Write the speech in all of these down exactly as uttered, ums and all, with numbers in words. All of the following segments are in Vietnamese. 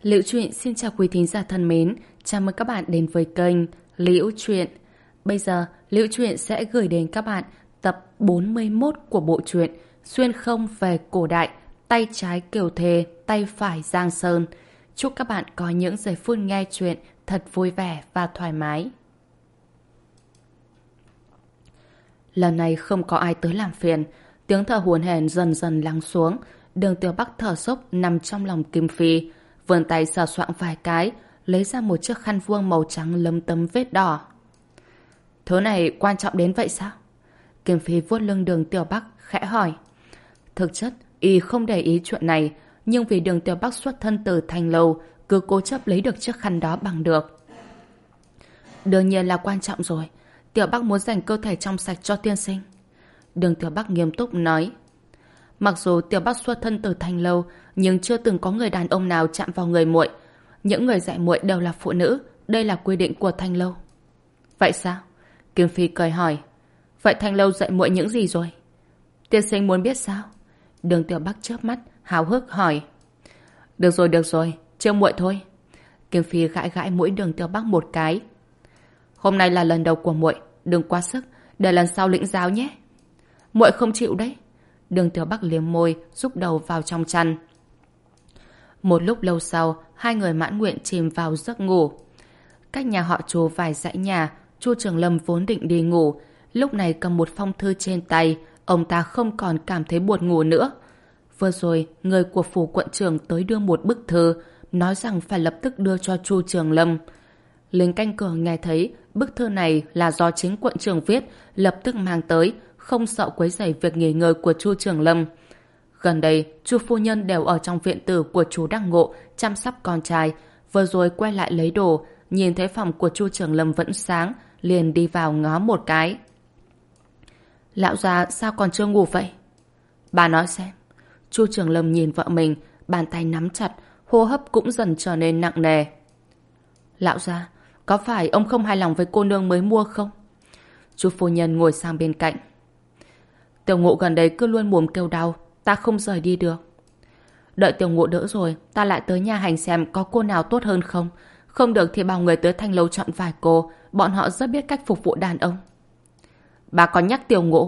Liễu Chuyện xin chào quý thính giả thân mến, chào mừng các bạn đến với kênh Liễu Chuyện. Bây giờ, Liễu Chuyện sẽ gửi đến các bạn tập bốn mươi mốt của bộ truyện Xuyên không về cổ đại, tay trái Kiều Thề, tay phải Giang Sơn. Chúc các bạn có những giây phút nghe chuyện thật vui vẻ và thoải mái. Lần này không có ai tới làm phiền, tiếng thở hổn hển dần dần lắng xuống. Đường Tiểu Bắc thở dốc nằm trong lòng Kim Phi, vươn tay sờ soạng vài cái, lấy ra một chiếc khăn vuông màu trắng lấm tấm vết đỏ. Thứ này quan trọng đến vậy sao? Kim Phi vuốt lưng Đường Tiểu Bắc khẽ hỏi. Thực chất y không để ý chuyện này, nhưng vì Đường Tiểu Bắc xuất thân từ Thanh Lâu, cứ cố chấp lấy được chiếc khăn đó bằng được. Đương nhiên là quan trọng rồi. Tiểu Bắc muốn dành cơ thể trong sạch cho tiên sinh. Đường Tiểu Bắc nghiêm túc nói. Mặc dù Tiểu Bắc xuất thân từ Thanh Lâu, nhưng chưa từng có người đàn ông nào chạm vào người muội. Những người dạy muội đều là phụ nữ, đây là quy định của Thanh Lâu. Vậy sao? Kim Phi cười hỏi. Vậy Thanh Lâu dạy muội những gì rồi? Tiên sinh muốn biết sao? Đường Tiểu Bắc chớp mắt, háo hức hỏi. Được rồi, được rồi, trêu muội thôi. Kim Phi gãi gãi mũi Đường Tiểu Bắc một cái. Hôm nay là lần đầu của muội, đừng quá sức, để lần sau lĩnh giáo nhé. Muội không chịu đấy. Đường Tiểu Bắc liếm môi, rúc đầu vào trong chăn. Một lúc lâu sau, hai người mãn nguyện chìm vào giấc ngủ. Cách nhà họ Chu vài dãy nhà, Chu Trường Lâm vốn định đi ngủ, lúc này cầm một phong thư trên tay, ông ta không còn cảm thấy buồn ngủ nữa. Vừa rồi, người của phủ quận trưởng tới đưa một bức thư, nói rằng phải lập tức đưa cho Chu Trường Lâm. Lính canh cửa nghe thấy bức thư này là do chính quận trưởng viết, lập tức mang tới, không sợ quấy rầy việc nghỉ ngơi của Chu Trường Lâm. Gần đây, Chu phu nhân đều ở trong viện tử của chú Đăng Ngộ chăm sóc con trai, vừa rồi quay lại lấy đồ, nhìn thấy phòng của Chu Trường Lâm vẫn sáng, liền đi vào ngó một cái. Lão già sao còn chưa ngủ vậy? Bà nói xem. Chu Trường Lâm nhìn vợ mình, bàn tay nắm chặt, hô hấp cũng dần trở nên nặng nề. Lão già, có phải ông không hài lòng với cô nương mới mua không? Chu phu nhân ngồi sang bên cạnh. Tiểu Ngộ gần đây cứ luôn mồm kêu đau, ta không rời đi được. Đợi Tiểu Ngộ đỡ rồi, ta lại tới nhà hành xem có cô nào tốt hơn không. Không được thì bảo người tới Thanh Lâu chọn vài cô, bọn họ rất biết cách phục vụ đàn ông. Bà còn nhắc Tiểu Ngộ.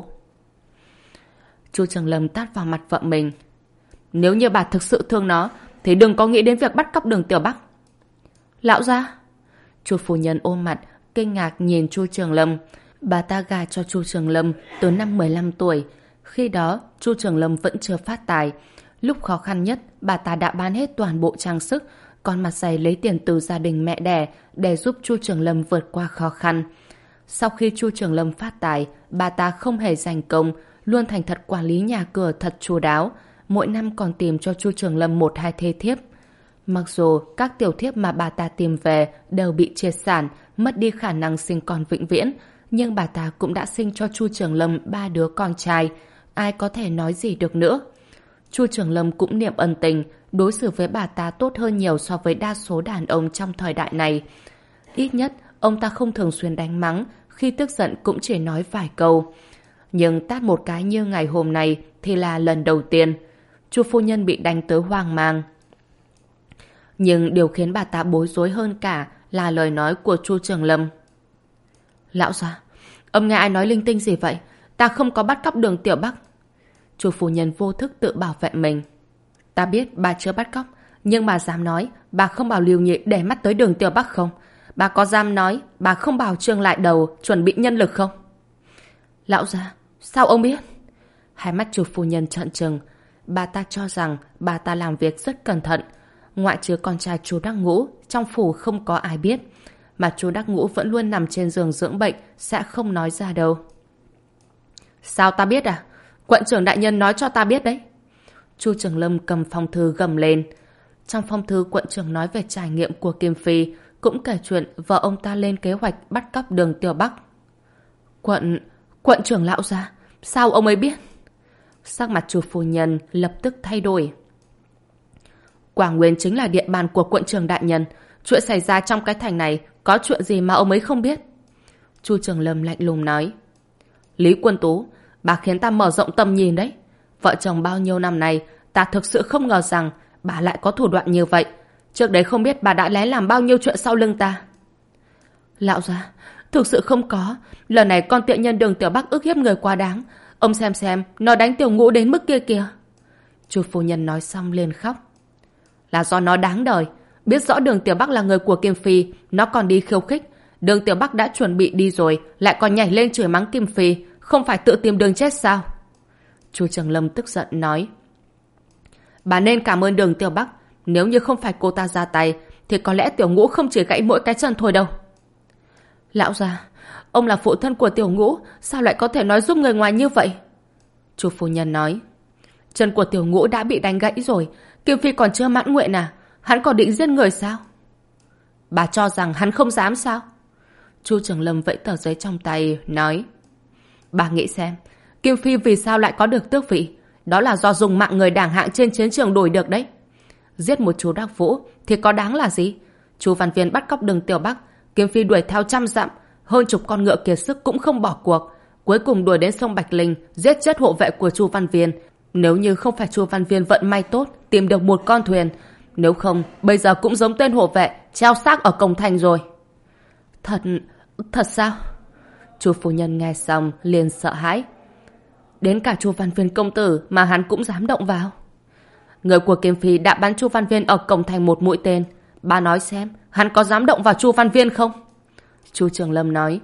Chu Trường Lâm tát vào mặt vợ mình. Nếu như bà thực sự thương nó, thì đừng có nghĩ đến việc bắt cóc Đường Tiểu Bắc. Lão gia. Chu phu nhân ôm mặt, kinh ngạc nhìn Chu Trường Lâm. Bà ta gả cho Chu Trường Lâm từ năm mười lăm tuổi. Khi đó, Chu Trường Lâm vẫn chưa phát tài. Lúc khó khăn nhất, bà ta đã bán hết toàn bộ trang sức, còn mặt dày lấy tiền từ gia đình mẹ đẻ để giúp Chu Trường Lâm vượt qua khó khăn. Sau khi Chu Trường Lâm phát tài, bà ta không hề dành công, luôn thành thật quản lý nhà cửa thật chu đáo. Mỗi năm còn tìm cho Chu Trường Lâm một hai thê thiếp. Mặc dù các tiểu thiếp mà bà ta tìm về đều bị triệt sản, mất đi khả năng sinh con vĩnh viễn, nhưng bà ta cũng đã sinh cho Chu Trường Lâm ba đứa con trai, ai có thể nói gì được nữa. Chu Trường Lâm cũng niệm ân tình, đối xử với bà ta tốt hơn nhiều so với đa số đàn ông trong thời đại này. Ít nhất, ông ta không thường xuyên đánh mắng, khi tức giận cũng chỉ nói vài câu. Nhưng tát một cái như ngày hôm nay thì là lần đầu tiên. Chu phu nhân bị đánh tới hoang mang. Nhưng điều khiến bà ta bối rối hơn cả là lời nói của Chu Trường Lâm. Lão gia, ông nghe ai nói linh tinh gì vậy? Ta không có bắt cóc Đường Tiểu Bắc. Chu phu nhân vô thức tự bảo vệ mình. Ta biết bà chưa bắt cóc, nhưng bà dám nói bà không bảo Lưu Nhị để mắt tới Đường Tiểu Bắc không? Bà có dám nói bà không bảo Trương lại đầu chuẩn bị nhân lực không? Lão gia, sao ông biết? Hai mắt Chu phu nhân trợn trừng. Bà ta cho rằng bà ta làm việc rất cẩn thận. Ngoại trừ con trai Chu Đắc Ngũ, trong phủ không có ai biết. Mà Chu Đắc Ngũ vẫn luôn nằm trên giường dưỡng bệnh, sẽ không nói ra đâu. Sao ta biết à? Quận trưởng đại nhân nói cho ta biết đấy. Chu Trường Lâm cầm phong thư gầm lên. Trong phong thư, quận trưởng nói về trải nghiệm của Kim Phi, cũng kể chuyện vợ ông ta lên kế hoạch bắt cóc Đường Tiểu Bắc. Quận... quận trưởng lão gia, sao ông ấy biết? Sắc mặt Chu phu nhân lập tức thay đổi. Quảng Nguyên chính là địa bàn của quận trưởng đại nhân. Chuyện xảy ra trong cái thành này có chuyện gì mà ông ấy không biết? Chu Trường Lâm lạnh lùng nói. Lý Quân Tú, bà khiến ta mở rộng tầm nhìn đấy. Vợ chồng bao nhiêu năm nay, ta thực sự không ngờ rằng bà lại có thủ đoạn như vậy. Trước đấy không biết bà đã lén làm bao nhiêu chuyện sau lưng ta. Lão gia, thực sự không có. Lần này con tiện nhân Đường Tiểu Bắc ức hiếp người quá đáng. Ông xem xem, nó đánh Tiểu Ngũ đến mức kia kìa. Chu phu nhân nói xong liền khóc. Là do nó đáng đời. Biết rõ Đường Tiểu Bắc là người của Kim Phi, nó còn đi khiêu khích. Đường Tiểu Bắc đã chuẩn bị đi rồi, lại còn nhảy lên chửi mắng Kim Phi, không phải tự tìm đường chết sao? Chu Trường Lâm tức giận nói. Bà nên cảm ơn Đường Tiểu Bắc. Nếu như không phải cô ta ra tay, thì có lẽ Tiểu Ngũ không chỉ gãy mỗi cái chân thôi đâu. Lão gia, ông là phụ thân của Tiểu Ngũ, sao lại có thể nói giúp người ngoài như vậy? Chu phu nhân nói. Chân của Tiểu Ngũ đã bị đánh gãy rồi, Kim Phi còn chưa mãn nguyện à? Hắn còn định giết người sao? Bà cho rằng hắn không dám sao? Chu Trường Lâm vẫy tờ giấy trong tay, nói. Bà nghĩ xem, Kim Phi vì sao lại có được tước vị? Đó là do dùng mạng người đảng hạng trên chiến trường đổi được đấy. Giết một chú Đắc Vũ thì có đáng là gì? Chu Văn Viên bắt cóc Đường Tiểu Bắc, Kim Phi đuổi theo trăm dặm, hơn chục con ngựa kiệt sức cũng không bỏ cuộc. Cuối cùng đuổi đến sông Bạch Linh, giết chết hộ vệ của Chu Văn Viên. Nếu như không phải Chu Văn Viên vận may tốt, tìm được một con thuyền, nếu không, bây giờ cũng giống tên hộ vệ, treo xác ở cổng thành rồi. Thật, thật sao? Chu phu nhân nghe xong liền sợ hãi. Đến cả Chu Văn Viên công tử mà hắn cũng dám động vào. Người của Kim Phi đã bắn Chu Văn Viên ở cổng thành một mũi tên. Bà nói xem, hắn có dám động vào Chu Văn Viên không? Chu Trường Lâm nói.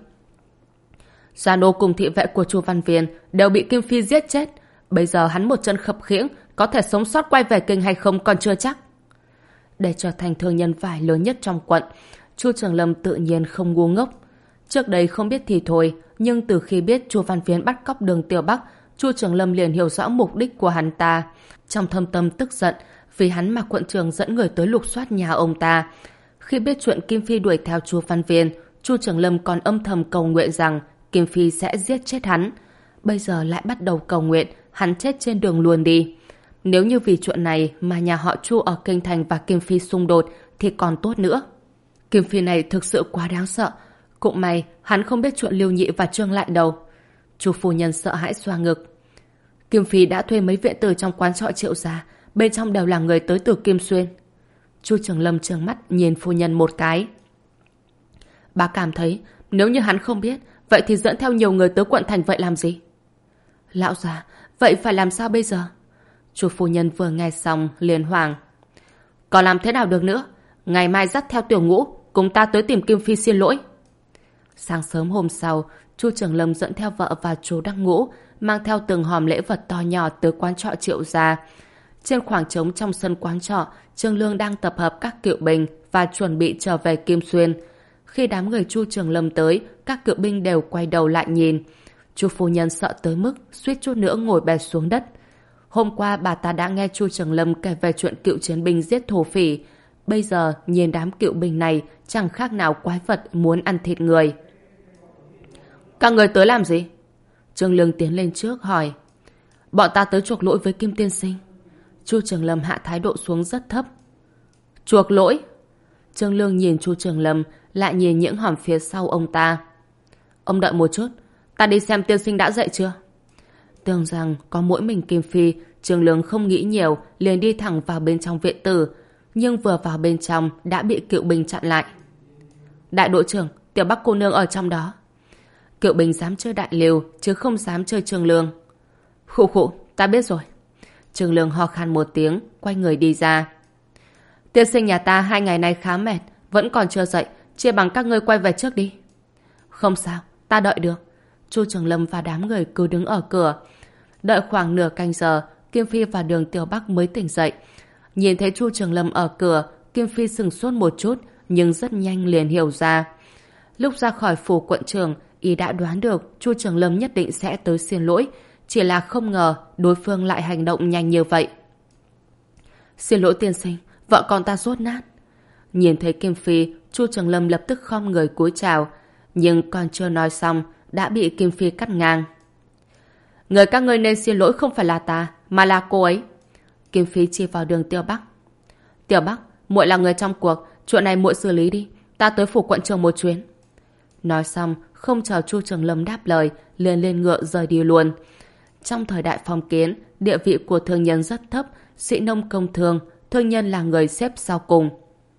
Gia nô cùng thị vệ của Chu Văn Viên đều bị Kim Phi giết chết. Bây giờ hắn một chân khập khiễng, có thể sống sót quay về kinh hay không còn chưa chắc. Để trở thành thương nhân vải lớn nhất trong quận, Chu Trường Lâm tự nhiên không ngu ngốc. Trước đây không biết thì thôi, nhưng từ khi biết Chu Văn Viên bắt cóc Đường Tiểu Bắc, Chu Trường Lâm liền hiểu rõ mục đích của hắn ta. Trong thâm tâm tức giận vì hắn mà quận trưởng dẫn người tới lục soát nhà ông ta. Khi biết chuyện Kim Phi đuổi theo Chu Văn Viên, Chu Trường Lâm còn âm thầm cầu nguyện rằng Kim Phi sẽ giết chết hắn. Bây giờ lại bắt đầu cầu nguyện hắn chết trên đường luôn đi. Nếu như vì chuyện này mà nhà họ Chu ở kinh thành và Kim Phi xung đột thì còn tốt nữa. Kim Phi này thực sự quá đáng sợ. Cũng may hắn không biết chuyện Lưu Nhị và Trương Lại đâu. Chu phu nhân sợ hãi xoa ngực. Kim Phi đã thuê mấy viện tử trong quán trọ Triệu gia, bên trong đều là người tới từ Kim Xuyên. Chu Trường Lâm trừng mắt nhìn phu nhân một cái. Bà cảm thấy nếu như hắn không biết, vậy thì dẫn theo nhiều người tới quận thành vậy làm gì? Lão già, vậy phải làm sao bây giờ? Chu phu nhân vừa nghe xong liền hoảng. Còn làm thế nào được nữa? Ngày mai dắt theo Tiểu Ngũ cùng ta tới tìm Kim Phi xin lỗi. Sáng sớm hôm sau, Chu Trường Lâm dẫn theo vợ và chú Đắc Ngũ mang theo từng hòm lễ vật to nhỏ tới quán trọ Triệu gia. Trên khoảng trống trong sân quán trọ, Trương Lương đang tập hợp các cựu binh và chuẩn bị trở về Kim Xuyên. Khi đám người Chu Trường Lâm tới, các cựu binh đều quay đầu lại nhìn. Chu phu nhân sợ tới mức suýt chút nữa ngồi bệt xuống đất. Hôm qua bà ta đã nghe Chu Trường Lâm kể về chuyện cựu chiến binh giết thổ phỉ. Bây giờ nhìn đám cựu binh này chẳng khác nào quái vật muốn ăn thịt người. Các người tới làm gì? Trương Lương tiến lên trước hỏi. Bọn ta tới chuộc lỗi với Kim tiên sinh. Chu Trường Lâm hạ thái độ xuống rất thấp. Chuộc lỗi? Trương Lương nhìn Chu Trường Lâm, lại nhìn những hòm phía sau ông ta. Ông đợi một chút, ta đi xem tiên sinh đã dậy chưa? Tưởng rằng có mỗi mình Kim Phi, Trương Lương không nghĩ nhiều, liền đi thẳng vào bên trong viện tử. Nhưng vừa vào bên trong đã bị cựu binh chặn lại. Đại đội trưởng, Tiểu Bắc cô nương ở trong đó. Cựu binh dám chơi đại liều chứ không dám chơi Trương Lương. Khụ khụ, ta biết rồi. Trương Lương ho khan một tiếng, quay người đi ra. Tiên sinh nhà ta hai ngày nay khá mệt, vẫn còn chưa dậy, chia bằng các ngươi quay về trước đi. Không sao, ta đợi được. Chu Trường Lâm và đám người cứ đứng ở cửa. Đợi khoảng nửa canh giờ, Kim Phi và Đường Tiểu Bắc mới tỉnh dậy. Nhìn thấy Chu Trường Lâm ở cửa, Kim Phi sừng sốt một chút, nhưng rất nhanh liền hiểu ra. Lúc ra khỏi phủ quận trưởng, y đã đoán được Chu Trường Lâm nhất định sẽ tới xin lỗi, chỉ là không ngờ đối phương lại hành động nhanh như vậy. Xin lỗi tiên sinh, vợ con ta sốt nát. Nhìn thấy Kim Phi, Chu Trường Lâm lập tức khom người cúi chào, nhưng còn chưa nói xong đã bị Kim Phi cắt ngang. Người các ngươi nên xin lỗi không phải là ta, mà là cô ấy. Kim Phi chỉ vào Đường Tiểu Bắc. Tiểu Bắc, muội là người trong cuộc, chuyện này muội xử lý đi, ta tới phủ quận trường một chuyến. Nói xong, không chờ Chu Trường Lâm đáp lời, liền lên ngựa rời đi luôn. Trong thời đại phong kiến, địa vị của thương nhân rất thấp, sĩ nông công thương, thương nhân là người xếp sau cùng.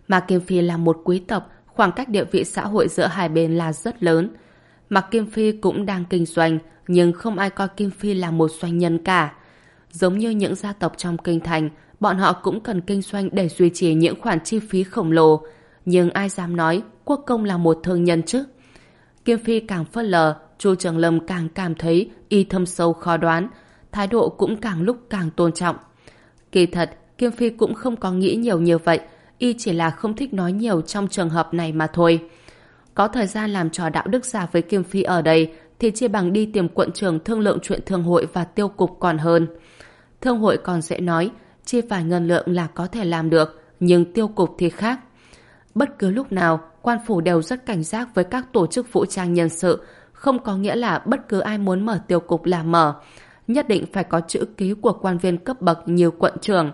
Mà Kim Phi là một quý tộc, khoảng cách địa vị xã hội giữa hai bên là rất lớn. Mặc Kim Phi cũng đang kinh doanh, nhưng không ai coi Kim Phi là một doanh nhân cả. Giống như những gia tộc trong kinh thành, bọn họ cũng cần kinh doanh để duy trì những khoản chi phí khổng lồ. Nhưng ai dám nói Quốc Công là một thương nhân chứ? Kim Phi càng phớt lờ, Chu Trường Lâm càng cảm thấy y thâm sâu khó đoán, thái độ cũng càng lúc càng tôn trọng. Kỳ thật, Kim Phi cũng không có nghĩ nhiều như vậy, y chỉ là không thích nói nhiều trong trường hợp này mà thôi. Có thời gian làm trò đạo đức giả với Kim Phi ở đây thì chỉ bằng đi tìm quận trưởng thương lượng chuyện thương hội và tiêu cục còn hơn. Thương hội còn dễ nói, chi phải ngân lượng là có thể làm được, nhưng tiêu cục thì khác. Bất cứ lúc nào, quan phủ đều rất cảnh giác với các tổ chức vũ trang nhân sự, không có nghĩa là bất cứ ai muốn mở tiêu cục là mở. Nhất định phải có chữ ký của quan viên cấp bậc như quận trưởng.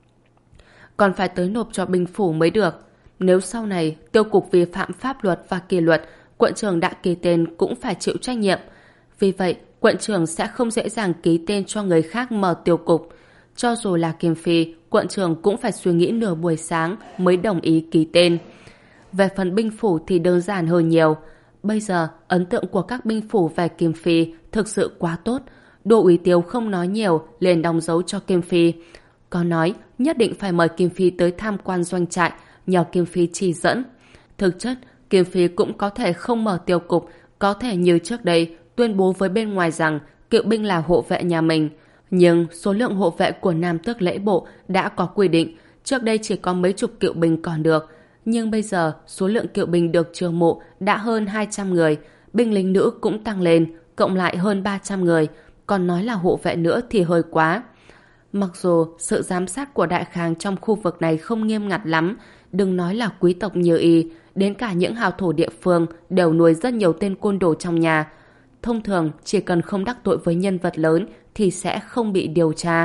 Còn phải tới nộp cho binh phủ mới được. Nếu sau này tiêu cục vi phạm pháp luật và kỷ luật, quận trưởng đã ký tên cũng phải chịu trách nhiệm. Vì vậy, quận trưởng sẽ không dễ dàng ký tên cho người khác mở tiêu cục. Cho dù là Kim Phi, quận trưởng cũng phải suy nghĩ nửa buổi sáng mới đồng ý ký tên. Về phần binh phủ thì đơn giản hơn nhiều. Bây giờ, ấn tượng của các binh phủ về Kim Phi thực sự quá tốt. Đô úy Tiếu không nói nhiều, liền đóng dấu cho Kim Phi. Có nói nhất định phải mời Kim Phi tới tham quan doanh trại, nhờ Kim Phi chỉ dẫn. Thực chất, Kim Phi cũng có thể không mở tiêu cục, có thể như trước đây tuyên bố với bên ngoài rằng Kiệu binh là hộ vệ nhà mình. Nhưng số lượng hộ vệ của Nam Tước Lễ Bộ đã có quy định, trước đây chỉ có mấy chục kiệu binh còn được. Nhưng bây giờ, số lượng kiệu binh được chiêu mộ đã hơn hai trăm người, binh lính nữ cũng tăng lên, cộng lại hơn ba trăm người, còn nói là hộ vệ nữa thì hơi quá. Mặc dù sự giám sát của Đại Khang trong khu vực này không nghiêm ngặt lắm, đừng nói là quý tộc như y, đến cả những hào thổ địa phương đều nuôi rất nhiều tên côn đồ trong nhà. Thông thường, chỉ cần không đắc tội với nhân vật lớn thì sẽ không bị điều tra.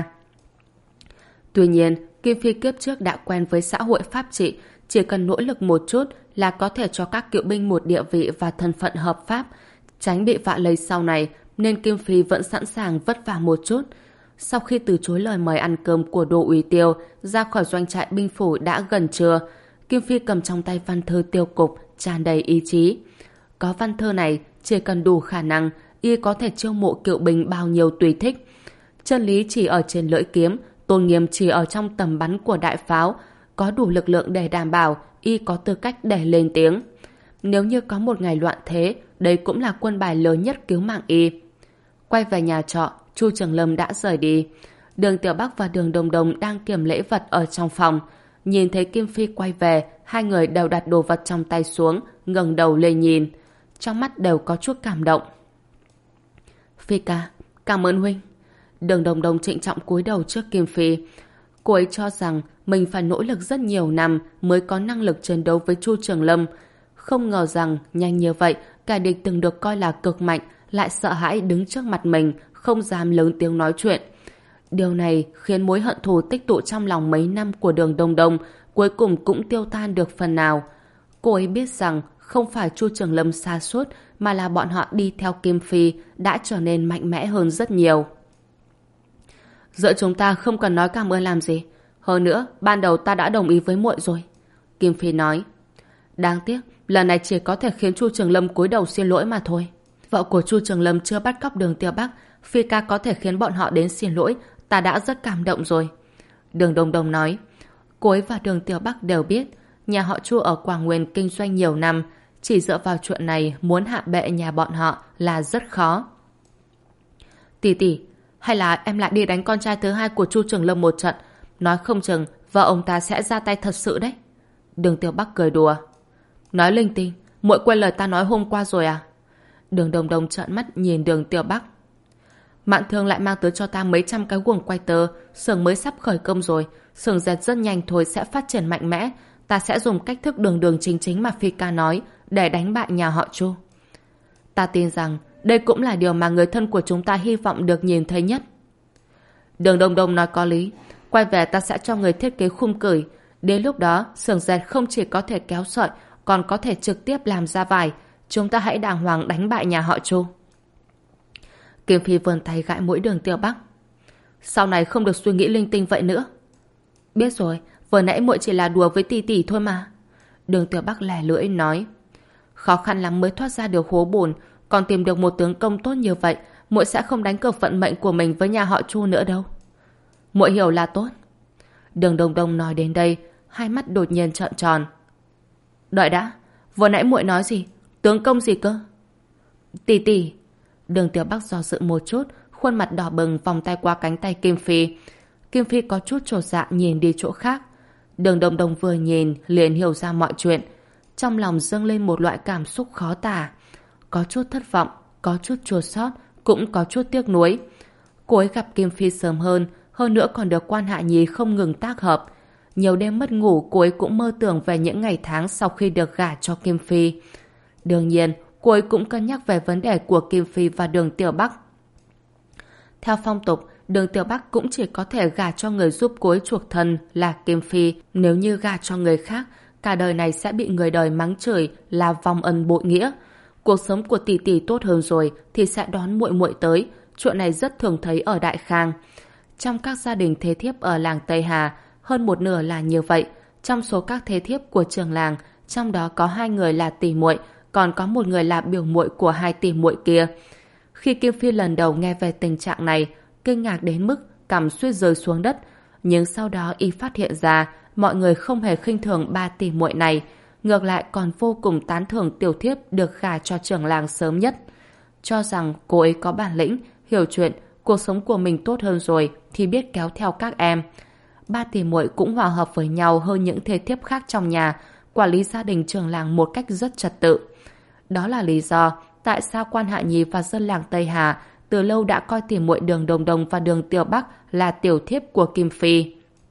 Tuy nhiên, Kim Phi kiếp trước đã quen với xã hội pháp trị, chỉ cần nỗ lực một chút là có thể cho các kiệu binh một địa vị và thân phận hợp pháp, tránh bị vạ lây sau này, nên Kim Phi vẫn sẵn sàng vất vả một chút. Sau khi từ chối lời mời ăn cơm của Đô úy Tiêu, ra khỏi doanh trại binh phủ đã gần trưa, Kim Phi cầm trong tay văn thư tiêu cục, tràn đầy ý chí. Có văn thư này, chỉ cần đủ khả năng, y có thể chiêu mộ kiệu binh bao nhiêu tùy thích. Chân lý chỉ ở trên lưỡi kiếm, tôn nghiêm chỉ ở trong tầm bắn của đại pháo, có đủ lực lượng để đảm bảo y có tư cách để lên tiếng. Nếu như có một ngày loạn thế, đây cũng là quân bài lớn nhất cứu mạng y. Quay về nhà trọ, Chu Trường Lâm đã rời đi. Đường Tiểu Bắc và Đường Đồng Đồng đang kiểm lễ vật ở trong phòng. Nhìn thấy Kim Phi quay về, hai người đều đặt đồ vật trong tay xuống, ngẩng đầu lên nhìn. Trong mắt đều có chút cảm động. Phi ca, cảm ơn huynh. Đường Đồng Đồng trịnh trọng cúi đầu trước Kim Phi. Cô ấy cho rằng mình phải nỗ lực rất nhiều năm mới có năng lực chiến đấu với Chu Trường Lâm. Không ngờ rằng nhanh như vậy, kẻ địch từng được coi là cực mạnh lại sợ hãi đứng trước mặt mình, không dám lớn tiếng nói chuyện. Điều này khiến mối hận thù tích tụ trong lòng mấy năm của Đường Đồng Đồng cuối cùng cũng tiêu tan được phần nào. Cô ấy biết rằng không phải Chu Trường Lâm sa sút mà là bọn họ đi theo Kim Phi đã trở nên mạnh mẽ hơn rất nhiều. Giữa chúng ta không cần nói cảm ơn làm gì. Hơn nữa, ban đầu ta đã đồng ý với muội rồi. Kim Phi nói. Đáng tiếc, lần này chỉ có thể khiến Chu Trường Lâm cúi đầu xin lỗi mà thôi. Vợ của Chu Trường Lâm chưa bắt cóc Đường Tiêu Bắc, Phi ca có thể khiến bọn họ đến xin lỗi, ta đã rất cảm động rồi. Đường Đồng Đồng nói. Cô ấy và Đường Tiêu Bắc đều biết, nhà họ Chu ở Quảng Nguyên kinh doanh nhiều năm, chỉ dựa vào chuyện này muốn hạ bệ nhà bọn họ là rất khó. Tỷ tỷ, hay là em lại đi đánh con trai thứ hai của Chu Trường Lâm một trận, nói không chừng vợ ông ta sẽ ra tay thật sự đấy. Đường Tiêu Bắc cười đùa. Nói linh tinh, muội quên lời ta nói hôm qua rồi à? Đường Đồng Đồng trợn mắt nhìn Đường Tiêu Bắc. Mạn Thương lại mang tới cho ta mấy trăm cái guồng quay tơ, xưởng mới sắp khởi công rồi, xưởng dệt rất nhanh thôi sẽ phát triển mạnh mẽ, ta sẽ dùng cách thức đường đường chính chính mà Phi ca nói để đánh bại nhà họ Chu. Ta tin rằng đây cũng là điều mà người thân của chúng ta hy vọng được nhìn thấy nhất. Đường Đồng Đồng nói có lý, quay về ta sẽ cho người thiết kế khung cửi, đến lúc đó xưởng dệt không chỉ có thể kéo sợi còn có thể trực tiếp làm ra vải, chúng ta hãy đàng hoàng đánh bại nhà họ Chu. Kim Phi vươn tay gãi mũi Đường Tiêu Bắc. Sau này không được suy nghĩ linh tinh vậy nữa. Biết rồi, vừa nãy muội chỉ là đùa với tỷ tỷ thôi mà. Đường Tiểu Bắc lè lưỡi nói: Khó khăn lắm mới thoát ra được hố bùn, còn tìm được một tướng công tốt như vậy, muội sẽ không đánh cược vận mệnh của mình với nhà họ Chu nữa đâu. Muội hiểu là tốt. Đường Đông Đông nói đến đây, hai mắt đột nhiên trợn tròn. Đợi đã, vừa nãy muội nói gì? Tướng công gì cơ? Tỷ tỷ. Đường Tiểu Bắc do dự một chút, khuôn mặt đỏ bừng vòng tay qua cánh tay Kim Phi. Kim Phi có chút chột dạ nhìn đi chỗ khác. Đường Đông Đông vừa nhìn liền hiểu ra mọi chuyện. Trong lòng dâng lên một loại cảm xúc khó tả. Có chút thất vọng, có chút chua xót, cũng có chút tiếc nuối. Cô ấy gặp Kim Phi sớm hơn, hơn nữa còn được Quan Hạ Nhi không ngừng tác hợp. Nhiều đêm mất ngủ, cô ấy cũng mơ tưởng về những ngày tháng sau khi được gả cho Kim Phi. Đương nhiên, cô ấy cũng cân nhắc về vấn đề của Kim Phi và Đường Tiểu Bắc. Theo phong tục, Đường Tiểu Bắc cũng chỉ có thể gả cho người giúp cô ấy chuộc thân là Kim Phi. Nếu như gả cho người khác, cả đời này sẽ bị người đời mắng chửi là vong ân bội nghĩa. Cuộc sống của tỷ tỷ tốt hơn rồi thì sẽ đón muội muội tới. Chuyện này rất thường thấy ở Đại Khang. Trong các gia đình thế thiếp ở làng Tây Hà, hơn một nửa là như vậy. Trong số các thế thiếp của trường làng, trong đó có hai người là tỷ muội, còn có một người là biểu muội của hai tỷ muội kia. Khi Kim Phi lần đầu nghe về tình trạng này, kinh ngạc đến mức cằm suýt rơi xuống đất. Nhưng sau đó y phát hiện ra mọi người không hề khinh thường ba tỷ muội này, ngược lại còn vô cùng tán thưởng tiểu thiếp được gả cho trưởng làng sớm nhất. Cho rằng cô ấy có bản lĩnh, hiểu chuyện, cuộc sống của mình tốt hơn rồi thì biết kéo theo các em. Ba tỷ muội cũng hòa hợp với nhau hơn những thế thiếp khác trong nhà, quản lý gia đình trưởng làng một cách rất trật tự. Đó là lý do tại sao Quan Hạ Nhi và dân làng Tây Hà từ lâu đã coi tỷ muội Đường Đông Đông và Đường Tiểu Bắc là tiểu thiếp của Kim Phi.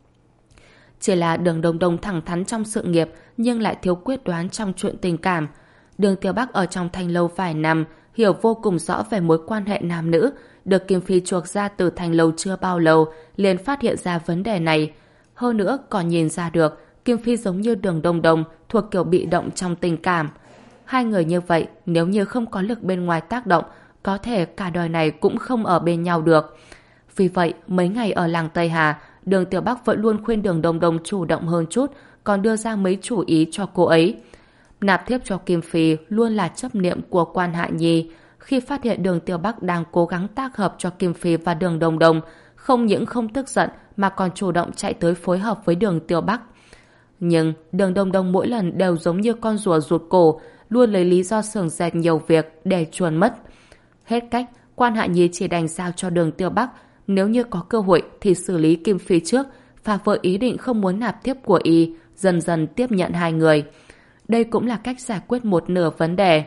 Chỉ là Đường Đông Đông thẳng thắn trong sự nghiệp nhưng lại thiếu quyết đoán trong chuyện tình cảm. Đường Tiểu Bắc ở trong Thanh Lâu vài năm, hiểu vô cùng rõ về mối quan hệ nam nữ, được Kim Phi chuộc ra từ Thanh Lâu chưa bao lâu, liền phát hiện ra vấn đề này. Hơn nữa còn nhìn ra được Kim Phi giống như Đường Đông Đông thuộc kiểu bị động trong tình cảm. Hai người như vậy nếu như không có lực bên ngoài tác động, có thể cả đời này cũng không ở bên nhau được. Vì vậy, mấy ngày ở làng Tây Hà, Đường Tiểu Bắc vẫn luôn khuyên Đường Đông Đông chủ động hơn chút, còn đưa ra mấy chủ ý cho cô ấy. Nạp thiếp cho Kim Phi luôn là chấp niệm của Quan Hạ Nhi. Khi phát hiện Đường Tiểu Bắc đang cố gắng tác hợp cho Kim Phi và Đường Đông Đông, không những không tức giận mà còn chủ động chạy tới phối hợp với Đường Tiểu Bắc. Nhưng Đường Đông Đông mỗi lần đều giống như con rùa rụt cổ, luôn lấy lý do xưởng dệt nhiều việc để chuồn mất. Hết cách, Quan Hạ Nhi chỉ đành giao cho Đường Tiểu Bắc, nếu như có cơ hội thì xử lý Kim Phi trước, phá vỡ ý định không muốn nạp tiếp của y, dần dần tiếp nhận hai người. Đây cũng là cách giải quyết một nửa vấn đề.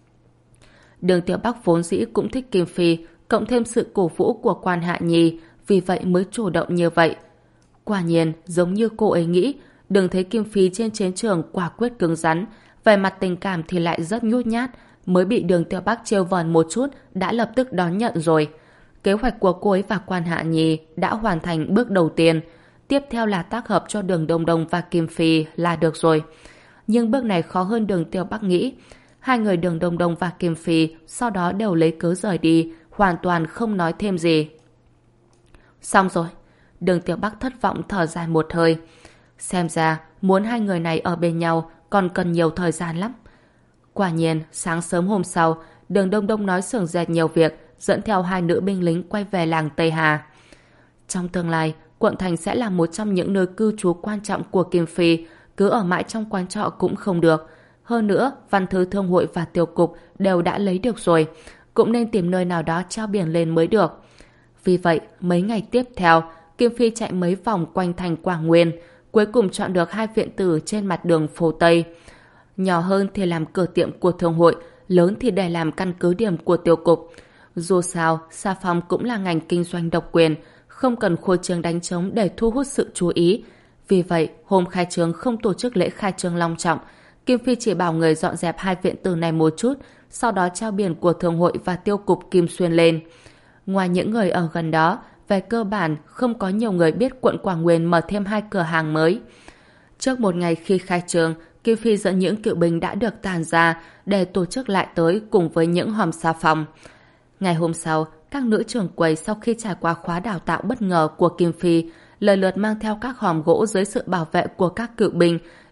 Đường Tiểu Bắc vốn dĩ cũng thích Kim Phi, cộng thêm sự cổ vũ của Quan Hạ Nhi, vì vậy mới chủ động như vậy. Quả nhiên, giống như cô ấy nghĩ, đừng thấy Kim Phi trên chiến trường quả quyết cứng rắn, về mặt tình cảm thì lại rất nhút nhát, mới bị Đường Tiểu Bắc trêu vờn một chút đã lập tức đón nhận rồi. Kế hoạch của cô ấy và Quan Hạ Nhi đã hoàn thành bước đầu tiên, tiếp theo là tác hợp cho Đường Đông Đông và Kim Phi là được rồi. Nhưng bước này khó hơn Đường Tiểu Bắc nghĩ. Hai người Đường Đông Đông và Kim Phi sau đó đều lấy cớ rời đi, hoàn toàn không nói thêm gì. Xong rồi. Đường Tiểu Bắc thất vọng thở dài một hơi. Xem ra muốn hai người này ở bên nhau còn cần nhiều thời gian lắm. Quả nhiên, sáng sớm hôm sau, Đường Đông Đông nói xưởng dệt nhiều việc, dẫn theo hai nữ binh lính quay về làng Tây Hà. Trong tương lai, quận thành sẽ là một trong những nơi cư trú quan trọng của Kim Phi, cứ ở mãi trong quán trọ cũng không được. Hơn nữa, văn thư thương hội và tiêu cục đều đã lấy được rồi, cũng nên tìm nơi nào đó treo biển lên mới được. Vì vậy, mấy ngày tiếp theo, Kim Phi chạy mấy vòng quanh thành Quảng Nguyên, cuối cùng chọn được hai viện tử trên mặt đường phố Tây. Nhỏ hơn thì làm cửa tiệm của thương hội, lớn thì để làm căn cứ điểm của tiêu cục. Dù sao, xà phòng cũng là ngành kinh doanh độc quyền, không cần khua trương đánh trống để thu hút sự chú ý. Vì vậy, hôm khai trương không tổ chức lễ khai trương long trọng, Kim Phi chỉ bảo người dọn dẹp hai viện tử này một chút, sau đó treo biển của thương hội và tiêu cục Kim Xuyên lên. Ngoài những người ở gần đó, về cơ bản không có nhiều người biết quận Quảng Nguyên mở thêm hai cửa hàng mới. Trước một ngày khi khai trương, Kim Phi dẫn những cựu binh đã được tàn ra để tổ chức lại tới cùng với những hòm xà phòng. Ngày hôm sau, các nữ trưởng quầy sau khi trải qua khóa đào tạo bất ngờ của Kim Phi, lần lượt mang theo các hòm gỗ dưới sự bảo vệ của các cựu binh,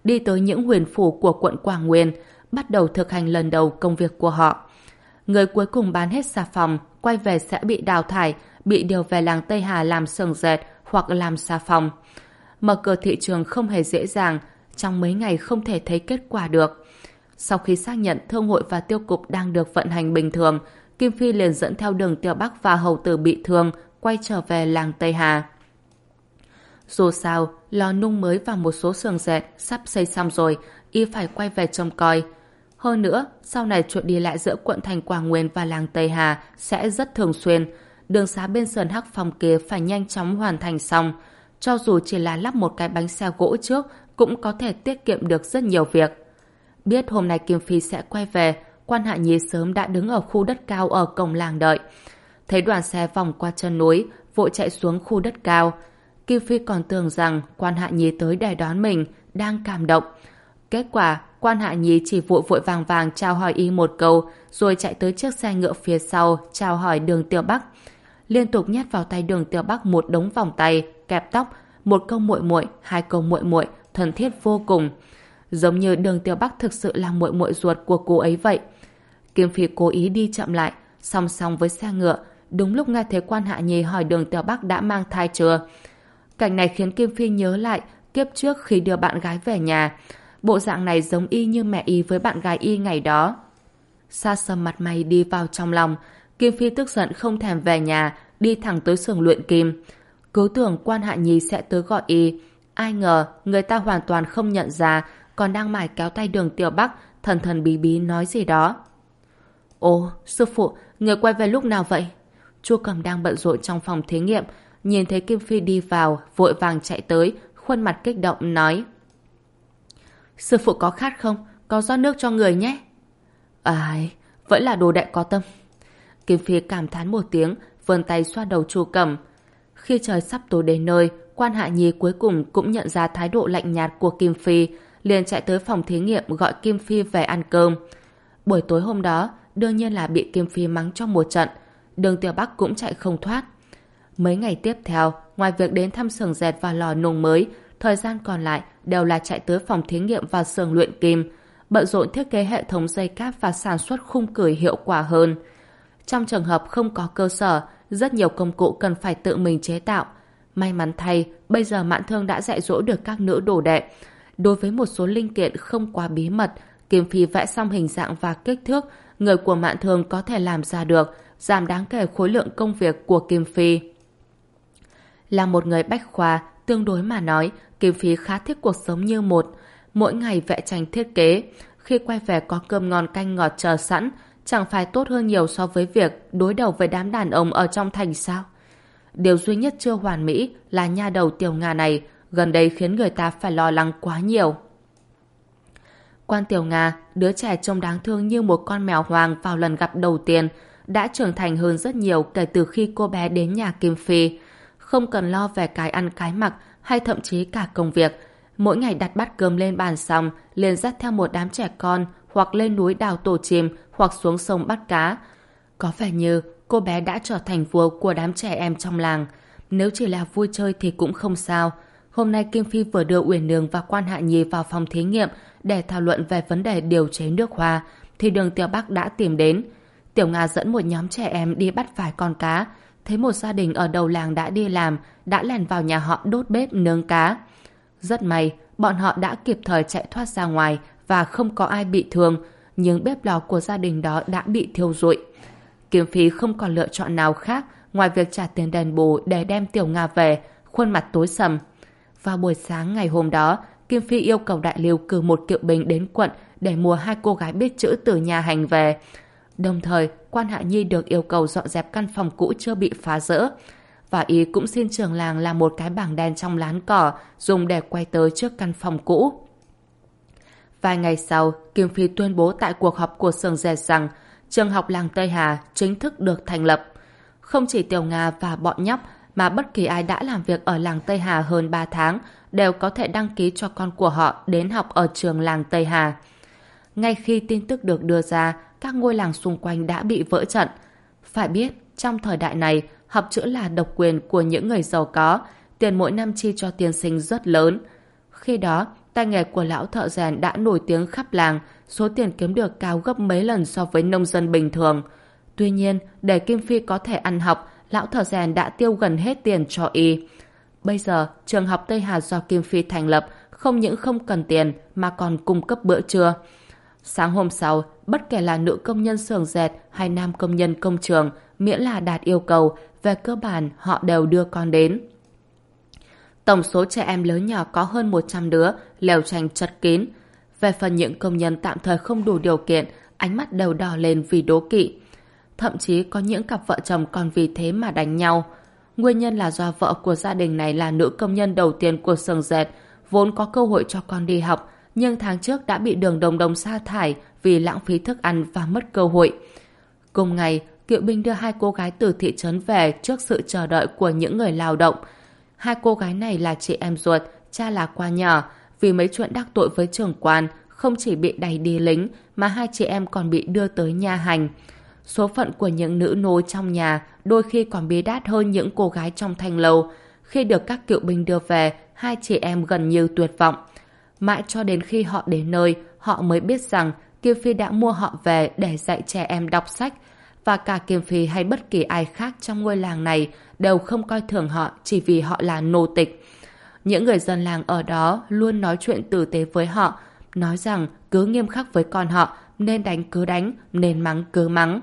đi tới những huyền phủ của quận Quảng Nguyên, bắt đầu thực hành lần đầu công việc của họ. Người cuối cùng bán hết xà phòng, quay về sẽ bị đào thải, bị điều về làng Tây Hà làm xưởng dệt hoặc làm xà phòng. Mở cửa thị trường không hề dễ dàng, trong mấy ngày không thể thấy kết quả được. Sau khi xác nhận thương hội và tiêu cục đang được vận hành bình thường, Kim Phi liền dẫn theo Đường Tiêu Bắc và hầu tử bị thương, quay trở về làng Tây Hà. Dù sao, lò nung mới và một số xưởng dệt sắp xây xong rồi, y phải quay về trông coi. Hơn nữa, sau này chuyện đi lại giữa quận thành Quảng Nguyên và làng Tây Hà sẽ rất thường xuyên. Đường xá bên sườn Hắc Phong kia phải nhanh chóng hoàn thành xong. Cho dù chỉ là lắp một cái bánh xe gỗ trước, cũng có thể tiết kiệm được rất nhiều việc. Biết hôm nay Kim Phi sẽ quay về, Quan Hạ Nhi sớm đã đứng ở khu đất cao ở cổng làng đợi. Thấy đoàn xe vòng qua chân núi, vội chạy xuống khu đất cao. Kim Phi còn tưởng rằng Quan Hạ Nhi tới để đón mình, đang cảm động. Kết quả, Quan Hạ Nhi chỉ vội vội vàng vàng chào hỏi y một câu, rồi chạy tới chiếc xe ngựa phía sau, chào hỏi Đường Tiêu Bắc. Liên tục nhét vào tay Đường Tiêu Bắc một đống vòng tay, kẹp tóc, một câu muội muội, hai câu muội muội, thân thiết vô cùng. Giống như Đường Tiêu Bắc thực sự là muội muội ruột của cô ấy vậy. Kim Phi cố ý đi chậm lại, song song với xe ngựa, đúng lúc nghe thấy Quan Hạ Nhi hỏi Đường Tiêu Bắc đã mang thai chưa. Cảnh này khiến Kim Phi nhớ lại kiếp trước khi đưa bạn gái về nhà. Bộ dạng này giống y như mẹ y với bạn gái y ngày đó. Sa sầm mặt mày đi vào trong lòng, Kim Phi tức giận không thèm về nhà, đi thẳng tới xưởng luyện kim. Cứ tưởng Quan Hạ Nhi sẽ tới gọi y, ai ngờ người ta hoàn toàn không nhận ra, còn đang mải kéo tay Đường Tiêu Bắc, thần thần bí bí nói gì đó. Ồ, sư phụ, người quay về lúc nào vậy? Chu Cầm đang bận rộn trong phòng thí nghiệm, nhìn thấy Kim Phi đi vào, vội vàng chạy tới, khuôn mặt kích động nói: Sư phụ có khát không? Có rót nước cho người nhé. Ai, vẫn là đồ đệ có tâm. Kim Phi cảm thán một tiếng, vươn tay xoa đầu Chu Cầm. Khi trời sắp tối đến nơi, Quan Hạ Nhi cuối cùng cũng nhận ra thái độ lạnh nhạt của Kim Phi, liền chạy tới phòng thí nghiệm gọi Kim Phi về ăn cơm. Buổi tối hôm đó, đương nhiên là bị Kim Phi mắng trong một trận. Đường Tiêu Bắc cũng chạy không thoát. Mấy ngày tiếp theo, ngoài việc đến thăm xưởng dệt và lò nung mới, thời gian còn lại đều là chạy tới phòng thí nghiệm và xưởng luyện kim, bận rộn thiết kế hệ thống dây cáp và sản xuất khung cửi hiệu quả hơn. Trong trường hợp không có cơ sở, rất nhiều công cụ cần phải tự mình chế tạo. May mắn thay, bây giờ Mạn Thương đã dạy dỗ được các nữ đồ đệ. Đối với một số linh kiện không quá bí mật, Kim Phi vẽ xong hình dạng và kích thước, người của Mạn Thương có thể làm ra được, giảm đáng kể khối lượng công việc của Kim Phi. Là một người bách khoa, tương đối mà nói, Kim Phi khá thích cuộc sống như một. Mỗi ngày vẽ tranh thiết kế, khi quay về có cơm ngon canh ngọt chờ sẵn, chẳng phải tốt hơn nhiều so với việc đối đầu với đám đàn ông ở trong thành sao? Điều duy nhất chưa hoàn mỹ là nha đầu Tiểu Nga này, gần đây khiến người ta phải lo lắng quá nhiều. Quan Tiểu Nga, đứa trẻ trông đáng thương như một con mèo hoang vào lần gặp đầu tiên, đã trưởng thành hơn rất nhiều kể từ khi cô bé đến nhà Kim Phi. Không cần lo về cái ăn cái mặc hay thậm chí cả công việc. Mỗi ngày đặt bát cơm lên bàn xong, liền dắt theo một đám trẻ con hoặc lên núi đào tổ chim hoặc xuống sông bắt cá. Có vẻ như cô bé đã trở thành vua của đám trẻ em trong làng. Nếu chỉ là vui chơi thì cũng không sao. Hôm nay Kim Phi vừa đưa Uyển Nương và Quan Hạ Nhi vào phòng thí nghiệm để thảo luận về vấn đề điều chế nước hoa, thì Đường Tiêu Bắc đã tìm đến. Tiểu Nga dẫn một nhóm trẻ em đi bắt vài con cá. Thấy một gia đình ở đầu làng đã đi làm, đã lèn vào nhà họ đốt bếp nướng cá. Rất may, bọn họ đã kịp thời chạy thoát ra ngoài và không có ai bị thương, nhưng bếp lò của gia đình đó đã bị thiêu rụi. Kim Phi không còn lựa chọn nào khác ngoài việc trả tiền đền bù để đem Tiểu Nga về, khuôn mặt tối sầm. Vào buổi sáng ngày hôm đó, Kim Phi yêu cầu Đại Lưu cử một kiệu binh đến quận để mua hai cô gái biết chữ từ nhà hành về. Đồng thời, Quan Hạ Nhi được yêu cầu dọn dẹp căn phòng cũ chưa bị phá rỡ. Và y cũng xin trưởng làng làm một cái bảng đen trong lán cỏ dùng để quay tới trước căn phòng cũ. Vài ngày sau, Kim Phi tuyên bố tại cuộc họp của xưởng dệt rằng trường học làng Tây Hà chính thức được thành lập. Không chỉ Tiểu Nga và bọn nhóc, mà bất kỳ ai đã làm việc ở làng Tây Hà hơn ba tháng đều có thể đăng ký cho con của họ đến học ở trường làng Tây Hà. Ngay khi tin tức được đưa ra, các ngôi làng xung quanh đã bị vỡ trận. Phải biết, trong thời đại này, học chữ là độc quyền của những người giàu có, tiền mỗi năm chi cho tiên sinh rất lớn. Khi đó, tay nghề của lão thợ rèn đã nổi tiếng khắp làng, số tiền kiếm được cao gấp mấy lần so với nông dân bình thường. Tuy nhiên, để Kim Phi có thể ăn học, lão thợ rèn đã tiêu gần hết tiền cho y. Bây giờ, trường học Tây Hà do Kim Phi thành lập không những không cần tiền mà còn cung cấp bữa trưa. Sáng hôm sau, bất kể là nữ công nhân xưởng dệt hay nam công nhân công trường, miễn là đạt yêu cầu, về cơ bản họ đều đưa con đến. Tổng số trẻ em lớn nhỏ có hơn một trăm đứa, lều tranh chật kín. Về phần những công nhân tạm thời không đủ điều kiện, ánh mắt đều đỏ lên vì đố kỵ. Thậm chí có những cặp vợ chồng còn vì thế mà đánh nhau. Nguyên nhân là do vợ của gia đình này là nữ công nhân đầu tiên của xưởng dệt, vốn có cơ hội cho con đi học, nhưng tháng trước đã bị Đường Đồng Đồng sa thải vì lãng phí thức ăn và mất cơ hội. Cùng ngày, Kiệu binh đưa hai cô gái từ thị trấn về trước sự chờ đợi của những người lao động. Hai cô gái này là chị em ruột, cha là qua nhỏ. Vì mấy chuyện đắc tội với trưởng quan, không chỉ bị đày đi lính, mà hai chị em còn bị đưa tới nha hành. Số phận của những nữ nô trong nhà đôi khi còn bí đát hơn những cô gái trong thanh lâu. Khi được các cựu binh đưa về, hai chị em gần như tuyệt vọng. Mãi cho đến khi họ đến nơi, họ mới biết rằng Kim Phi đã mua họ về để dạy trẻ em đọc sách, và cả Kim Phi hay bất kỳ ai khác trong ngôi làng này đều không coi thường họ chỉ vì họ là nô tịch. Những người dân làng ở đó luôn nói chuyện tử tế với họ, nói rằng cứ nghiêm khắc với con họ, nên đánh cứ đánh, nên mắng cứ mắng.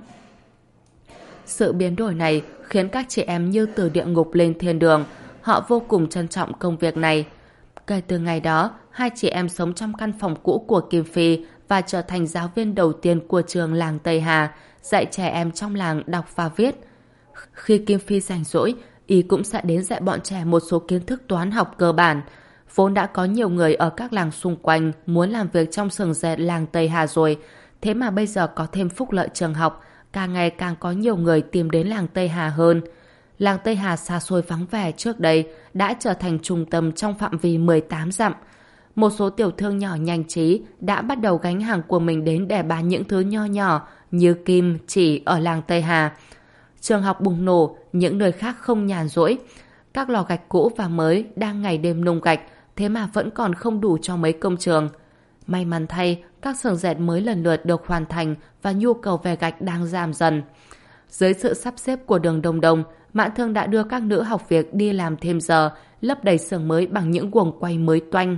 Sự biến đổi này khiến các chị em như từ địa ngục lên thiên đường. Họ vô cùng trân trọng công việc này. Kể từ ngày đó, hai chị em sống trong căn phòng cũ của Kim Phi và trở thành giáo viên đầu tiên của trường làng Tây Hà, dạy trẻ em trong làng đọc và viết. Khi Kim Phi rảnh rỗi, y cũng sẽ đến dạy bọn trẻ một số kiến thức toán học cơ bản. Vốn đã có nhiều người ở các làng xung quanh muốn làm việc trong xưởng dệt làng Tây Hà rồi, thế mà bây giờ có thêm phúc lợi trường học, càng ngày càng có nhiều người tìm đến làng Tây Hà hơn. Làng Tây Hà xa xôi vắng vẻ trước đây đã trở thành trung tâm trong phạm vi mười tám dặm. Một số tiểu thương nhỏ nhanh trí đã bắt đầu gánh hàng của mình đến để bán những thứ nho nhỏ như kim, chỉ ở làng Tây Hà. Trường học bùng nổ, những nơi khác không nhàn rỗi. Các lò gạch cũ và mới đang ngày đêm nung gạch, thế mà vẫn còn không đủ cho mấy công trường. May mắn thay, các xưởng dệt mới lần lượt được hoàn thành và nhu cầu về gạch đang giảm dần. Dưới sự sắp xếp của Đường Đồng Đồng, Mãn Thương đã đưa các nữ học việc đi làm thêm giờ, lấp đầy xưởng mới bằng những guồng quay mới toanh.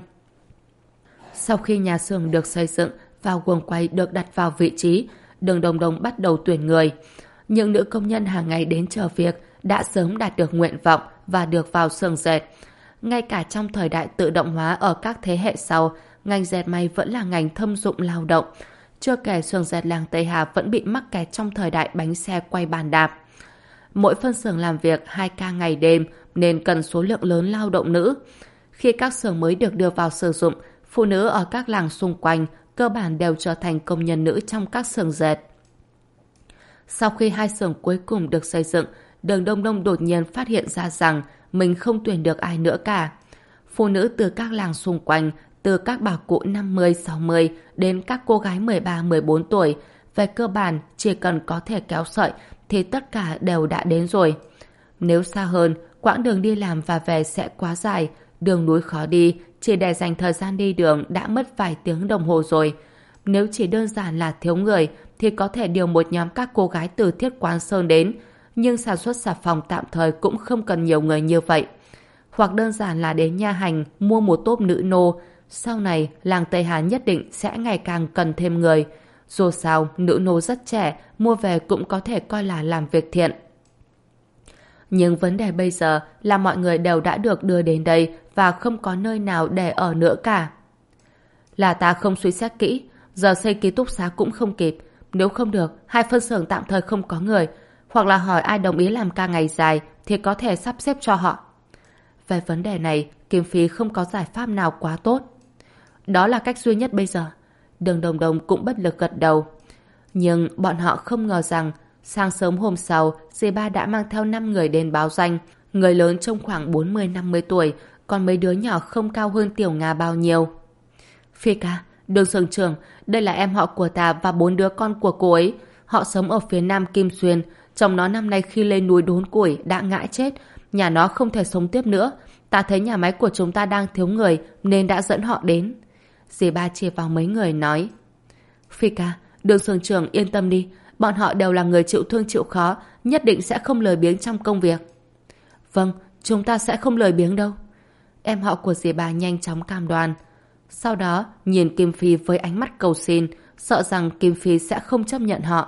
Sau khi nhà xưởng được xây dựng và guồng quay được đặt vào vị trí, Đường Đồng Đồng bắt đầu tuyển người. Những nữ công nhân hàng ngày đến chờ việc đã sớm đạt được nguyện vọng và được vào xưởng dệt. Ngay cả trong thời đại tự động hóa ở các thế hệ sau, ngành dệt may vẫn là ngành thâm dụng lao động. Chưa kể xưởng dệt làng Tây Hà vẫn bị mắc kẹt trong thời đại bánh xe quay bàn đạp. Mỗi phân xưởng làm việc hai ca ngày đêm nên cần số lượng lớn lao động nữ. Khi các xưởng mới được đưa vào sử dụng, phụ nữ ở các làng xung quanh cơ bản đều trở thành công nhân nữ trong các xưởng dệt. Sau khi hai xưởng cuối cùng được xây dựng, Đường Đông Đông đột nhiên phát hiện ra rằng mình không tuyển được ai nữa cả. Phụ nữ từ các làng xung quanh, từ các bà cụ năm mươi, sáu mươi đến các cô gái mười ba, mười bốn tuổi, về cơ bản chỉ cần có thể kéo sợi thì tất cả đều đã đến rồi. Nếu xa hơn, quãng đường đi làm và về sẽ quá dài, đường núi khó đi, chỉ để dành thời gian đi đường đã mất vài tiếng đồng hồ rồi. Nếu chỉ đơn giản là thiếu người thì có thể điều một nhóm các cô gái từ Thiết Quán Sơn đến, nhưng sản xuất xà phòng tạm thời cũng không cần nhiều người như vậy. Hoặc đơn giản là đến nha hành mua một tốp nữ nô, sau này làng Tây Hà nhất định sẽ ngày càng cần thêm người. Dù sao, nữ nô rất trẻ, mua về cũng có thể coi là làm việc thiện. Nhưng vấn đề bây giờ là mọi người đều đã được đưa đến đây và không có nơi nào để ở nữa cả. Là ta không suy xét kỹ, giờ xây ký túc xá cũng không kịp. Nếu không được, hai phân xưởng tạm thời không có người, hoặc là hỏi ai đồng ý làm ca ngày dài thì có thể sắp xếp cho họ. Về vấn đề này, Kim Phi không có giải pháp nào quá tốt. Đó là cách duy nhất bây giờ. Đường Đồng Đồng cũng bất lực gật đầu. Nhưng bọn họ không ngờ rằng sáng sớm hôm sau, dì ba đã mang theo năm người đến báo danh. Người lớn trông khoảng bốn mươi năm mươi tuổi, còn mấy đứa nhỏ không cao hơn Tiểu Nga bao nhiêu. Phi ca, Đường xưởng trưởng, đây là em họ của ta và bốn đứa con của cô ấy. Họ sống ở phía nam Kim Xuyên. Chồng nó năm nay khi lên núi đốn củi đã ngã chết. Nhà nó không thể sống tiếp nữa. Ta thấy nhà máy của chúng ta đang thiếu người nên đã dẫn họ đến. Dì ba chỉ vào mấy người nói: Phi ca, Đường Sưởng Trưởng yên tâm đi, bọn họ đều là người chịu thương chịu khó, nhất định sẽ không lười biếng trong công việc. Vâng, chúng ta sẽ không lười biếng đâu. Em họ của dì ba nhanh chóng cam đoan. Sau đó nhìn Kim Phi với ánh mắt cầu xin, sợ rằng Kim Phi sẽ không chấp nhận họ.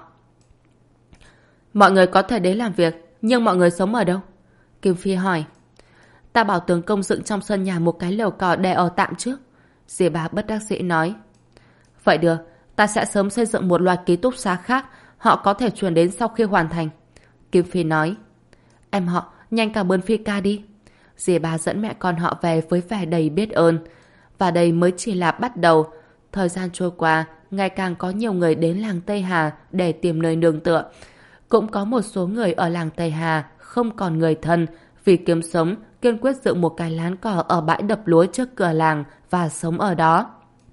Mọi người có thể đến làm việc, nhưng mọi người sống ở đâu? Kim Phi hỏi. Ta bảo tướng công dựng trong sân nhà một cái lều cỏ để ở tạm trước. Dì ba bất đắc dĩ nói. Vậy được, ta sẽ sớm xây dựng một loạt ký túc xá khác, họ có thể chuyển đến sau khi hoàn thành. Kim Phi nói. Em họ, nhanh cảm ơn Phi ca đi. Dì ba dẫn mẹ con họ về với vẻ đầy biết ơn. Và đây mới chỉ là bắt đầu. Thời gian trôi qua, ngày càng có nhiều người đến làng Tây Hà để tìm nơi nương tựa. Cũng có một số người ở làng Tây Hà không còn người thân, vì kiếm sống kiên quyết dựng một cái lán cỏ ở bãi đập lúa trước cửa làng và sống ở đó.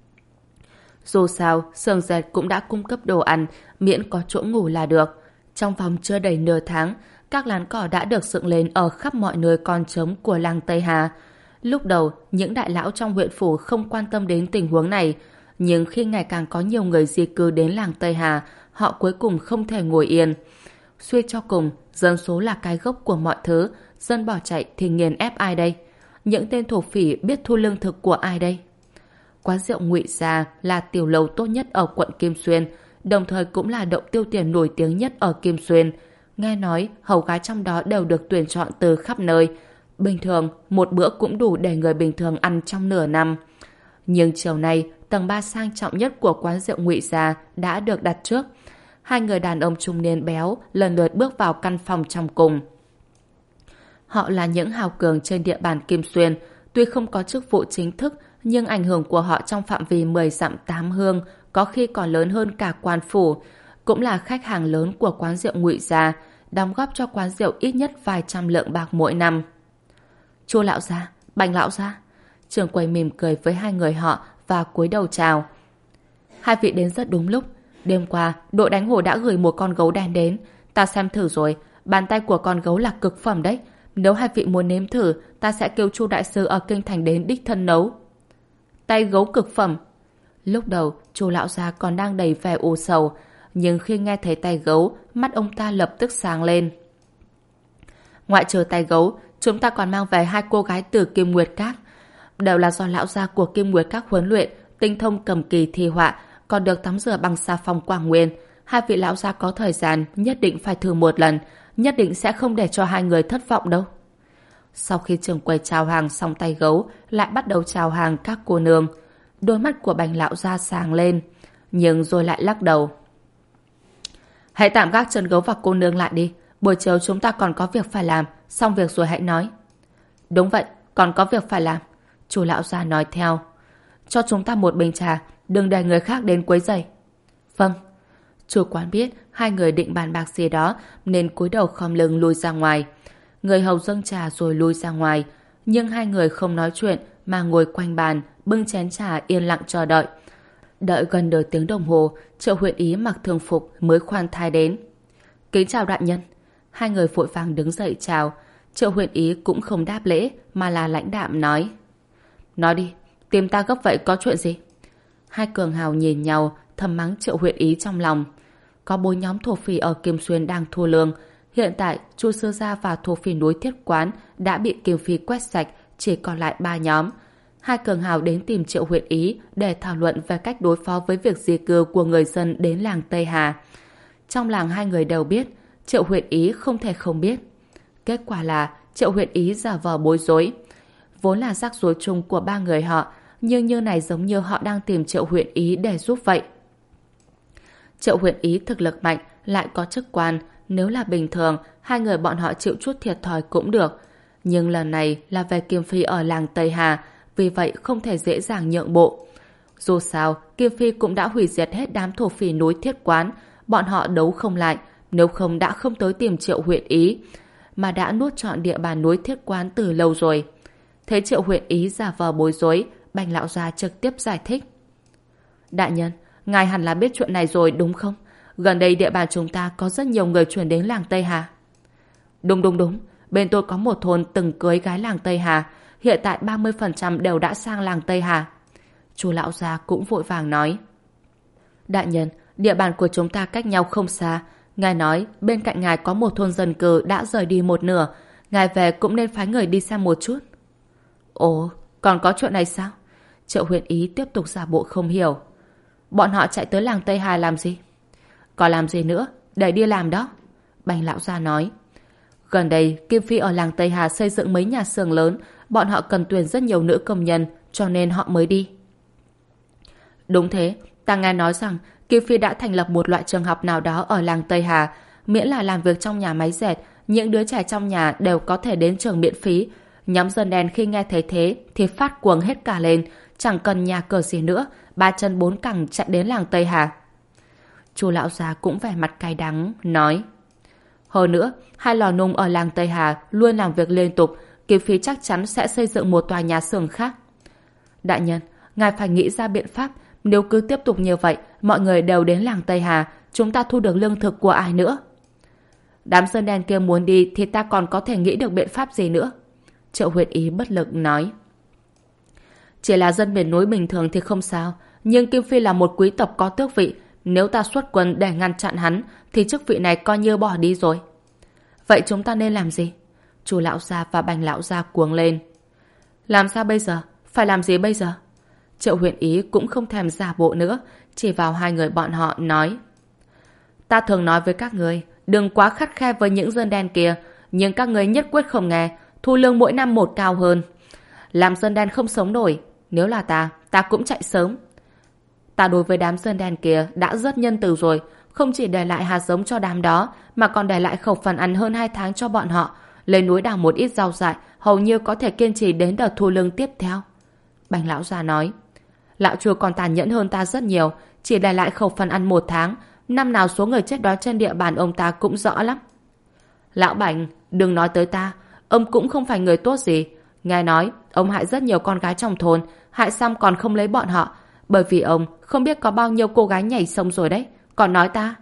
Dù sao, xưởng dệt cũng đã cung cấp đồ ăn, miễn có chỗ ngủ là được. Trong vòng chưa đầy nửa tháng, các lán cỏ đã được dựng lên ở khắp mọi nơi còn trống của làng Tây Hà. Lúc đầu, những đại lão trong huyện phủ không quan tâm đến tình huống này, nhưng khi ngày càng có nhiều người di cư đến làng Tây Hà, họ cuối cùng không thể ngồi yên. Suy cho cùng, dân số là cái gốc của mọi thứ, dân bỏ chạy thì nghiền ép ai đây? Những tên thổ phỉ biết thu lương thực của ai đây? Quán rượu Ngụy Gia là tiểu lầu tốt nhất ở quận Kim Xuyên, đồng thời cũng là động tiêu tiền nổi tiếng nhất ở Kim Xuyên. Nghe nói, hầu gái trong đó đều được tuyển chọn từ khắp nơi. Bình thường, một bữa cũng đủ để người bình thường ăn trong nửa năm. Nhưng chiều nay, tầng ba sang trọng nhất của quán rượu Ngụy Gia đã được đặt trước. Hai người đàn ông trung niên béo lần lượt bước vào căn phòng trong cùng. Họ là những hào cường trên địa bàn Kim Xuyên, tuy không có chức vụ chính thức, nhưng ảnh hưởng của họ trong phạm vi mười dặm tám hương có khi còn lớn hơn cả quan phủ, cũng là khách hàng lớn của quán rượu Ngụy Gia, đóng góp cho quán rượu ít nhất vài trăm lượng bạc mỗi năm. Chu lão gia, Bành lão gia. Trưởng quầy mỉm cười với hai người họ và cúi đầu chào. Hai vị đến rất đúng lúc. Đêm qua, đội đánh hổ đã gửi một con gấu đen đến. Ta xem thử rồi, bàn tay của con gấu là cực phẩm đấy. Nếu hai vị muốn nếm thử, ta sẽ kêu Chu đại sư ở kinh thành đến đích thân nấu. Tay gấu cực phẩm. Lúc đầu, Chu lão gia còn đang đầy vẻ u sầu, nhưng khi nghe thấy tay gấu, mắt ông ta lập tức sáng lên. Ngoại trừ tay gấu, chúng ta còn mang về hai cô gái từ Kim Nguyệt Các. Đều là do lão gia của Kim Nguyệt Các huấn luyện, tinh thông cầm kỳ thi họa, còn được tắm rửa bằng xà phòng Quảng Nguyên. Hai vị lão gia có thời gian, nhất định phải thử một lần, nhất định sẽ không để cho hai người thất vọng đâu. Sau khi trưởng quầy chào hàng xong tay gấu, lại bắt đầu chào hàng các cô nương. Đôi mắt của Bành lão gia sáng lên, nhưng rồi lại lắc đầu. Hãy tạm gác chân gấu và cô nương lại đi. Buổi chiều chúng ta còn có việc phải làm, xong việc rồi hãy nói. Đúng vậy, còn có việc phải làm. Chu lão gia nói theo. Cho chúng ta một bình trà, đừng để người khác đến quấy rầy. Vâng. Chủ quán biết hai người định bàn bạc gì đó nên cúi đầu khom lưng lui ra ngoài. Người hầu dâng trà rồi lui ra ngoài, nhưng hai người không nói chuyện mà ngồi quanh bàn bưng chén trà yên lặng chờ đợi. Đợi gần nửa tiếng đồng hồ, Triệu huyện ý mặc thường phục mới khoan thai đến. Kính chào đại nhân. Hai người vội vàng đứng dậy chào. Triệu huyện ý cũng không đáp lễ mà là lãnh đạm nói. Nói đi, tìm ta gấp vậy có chuyện gì? Hai cường hào nhìn nhau, thầm mắng Triệu huyện ý trong lòng. Có bốn nhóm thổ phỉ ở Kim Xuyên đang thua lương. Hiện tại, Chu sư gia và thổ phỉ núi Thiết Quán đã bị Kim Phi quét sạch, chỉ còn lại ba nhóm. Hai cường hào đến tìm Triệu huyện ý để thảo luận về cách đối phó với việc di cư của người dân đến làng Tây Hà. Trong làng hai người đều biết, Triệu huyện ý không thể không biết. Kết quả là Triệu huyện ý giả vờ bối rối. Vốn là rắc rối chung của ba người họ, nhưng như này giống như họ đang tìm Triệu huyện ý để giúp vậy. Triệu huyện ý thực lực mạnh, lại có chức quan. Nếu là bình thường, hai người bọn họ chịu chút thiệt thòi cũng được. Nhưng lần này là về Kim Phi ở làng Tây Hà, vì vậy không thể dễ dàng nhượng bộ. Dù sao, Kim Phi cũng đã hủy diệt hết đám thổ phỉ núi Thiết Quán. Bọn họ đấu không lại, nếu không đã không tới tìm Triệu huyện ý, mà đã nuốt trọn địa bàn núi Thiết Quán từ lâu rồi. Thấy Triệu huyện ý giả vờ bối rối, Bành lão gia trực tiếp giải thích. Đại nhân, ngài hẳn là biết chuyện này rồi đúng không? Gần đây địa bàn chúng ta có rất nhiều người chuyển đến làng Tây Hà. Đúng đúng đúng, bên tôi có một thôn từng cưới gái làng Tây Hà, hiện tại ba mươi phần trăm đều đã sang làng Tây Hà. Chu lão gia cũng vội vàng nói. Đại nhân, địa bàn của chúng ta cách nhau không xa. Ngài nói bên cạnh ngài có một thôn dân cư đã rời đi một nửa. Ngài về cũng nên phái người đi xem một chút. Ồ, còn có chuyện này sao? Triệu Huyền Ý tiếp tục giả bộ không hiểu. Bọn họ chạy tới làng Tây Hà làm gì? Có làm gì nữa, để đi làm đó. Bành lão gia nói. Gần đây, Kim Phi ở làng Tây Hà xây dựng mấy nhà xưởng lớn. Bọn họ cần tuyển rất nhiều nữ công nhân, cho nên họ mới đi. Đúng thế, ta nghe nói rằng Kim Phi đã thành lập một loại trường học nào đó ở làng Tây Hà. Miễn là làm việc trong nhà máy dệt, những đứa trẻ trong nhà đều có thể đến trường miễn phí. Nhóm dân đen khi nghe thấy thế thì phát cuồng hết cả lên, chẳng cần nhà cửa gì nữa, ba chân bốn cẳng chạy đến làng Tây Hà. Chu lão già cũng vẻ mặt cay đắng, nói. Hơn nữa, hai lò nung ở làng Tây Hà luôn làm việc liên tục, Kim Phi chắc chắn sẽ xây dựng một tòa nhà xưởng khác. Đại nhân, ngài phải nghĩ ra biện pháp, nếu cứ tiếp tục như vậy, mọi người đều đến làng Tây Hà, chúng ta thu được lương thực của ai nữa? Đám dân đen kia muốn đi thì ta còn có thể nghĩ được biện pháp gì nữa? Triệu Huyền Ý bất lực nói. Chỉ là dân miền núi bình thường thì không sao, nhưng Kim Phi là một quý tộc có tước vị, nếu ta xuất quân để ngăn chặn hắn thì chức vị này coi như bỏ đi rồi. Vậy chúng ta nên làm gì? Chu lão gia và Bành lão gia cuống lên. Làm sao bây giờ? Phải làm gì bây giờ? Triệu Huyền Ý cũng không thèm giả bộ nữa, chỉ vào hai người bọn họ nói. Ta thường nói với các người, đừng quá khắt khe với những dân đen kia, nhưng các người nhất quyết không nghe, thu lương mỗi năm một cao hơn. Làm dân đen không sống nổi, nếu là ta, ta cũng chạy sớm. Ta đối với đám dân đen kia đã rất nhân từ rồi, không chỉ để lại hạt giống cho đám đó, mà còn để lại khẩu phần ăn hơn hai tháng cho bọn họ. Lên núi đào một ít rau dại, hầu như có thể kiên trì đến đợt thu lương tiếp theo. Bành lão già nói. Lão chùa còn tàn nhẫn hơn ta rất nhiều, chỉ để lại khẩu phần ăn một tháng, năm nào số người chết đói trên địa bàn ông ta cũng rõ lắm. Lão Bành, đừng nói tới ta, ông cũng không phải người tốt gì. Nghe nói, ông hại rất nhiều con gái trong thôn, hại xong còn không lấy bọn họ, bởi vì ông không biết có bao nhiêu cô gái nhảy sông rồi đấy, còn nói ta.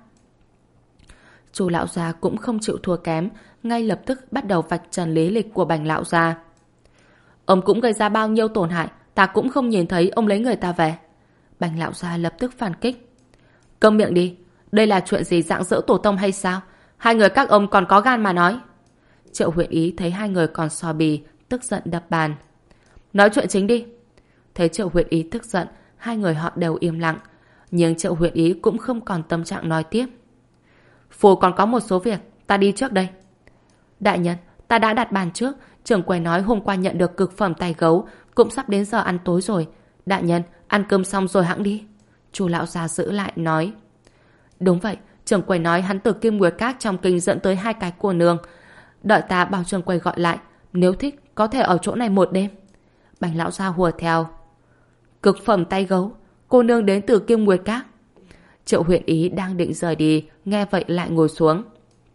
Chu lão gia cũng không chịu thua kém, ngay lập tức bắt đầu vạch trần lý lịch của Bành lão gia. Ông cũng gây ra bao nhiêu tổn hại, ta cũng không nhìn thấy ông lấy người ta về. Bành lão gia lập tức phản kích. Câm miệng đi, đây là chuyện gì dạng dỡ tổ tông hay sao? Hai người các ông còn có gan mà nói. Triệu Huyền Ý thấy hai người còn so bì, tức giận đập bàn. Nói chuyện chính đi. Thấy Triệu Huyền Ý tức giận, hai người họ đều im lặng. Nhưng Triệu Huyền Ý cũng không còn tâm trạng nói tiếp. Phù còn có một số việc, ta đi trước đây. Đại nhân, ta đã đặt bàn trước, trưởng quầy nói hôm qua nhận được cực phẩm tay gấu, cũng sắp đến giờ ăn tối rồi. Đại nhân, ăn cơm xong rồi hẵng đi. Chu lão già giữ lại nói. Đúng vậy, trưởng quầy nói hắn từ Kim Nguyệt Các trong kinh dẫn tới hai cái cô nương. Đợi ta bảo trưởng quầy gọi lại, nếu thích có thể ở chỗ này một đêm. Bành lão gia hùa theo. Cực phẩm tay gấu, cô nương đến từ Kim Nguyệt Các. Triệu Huyền Ý đang định rời đi, nghe vậy lại ngồi xuống.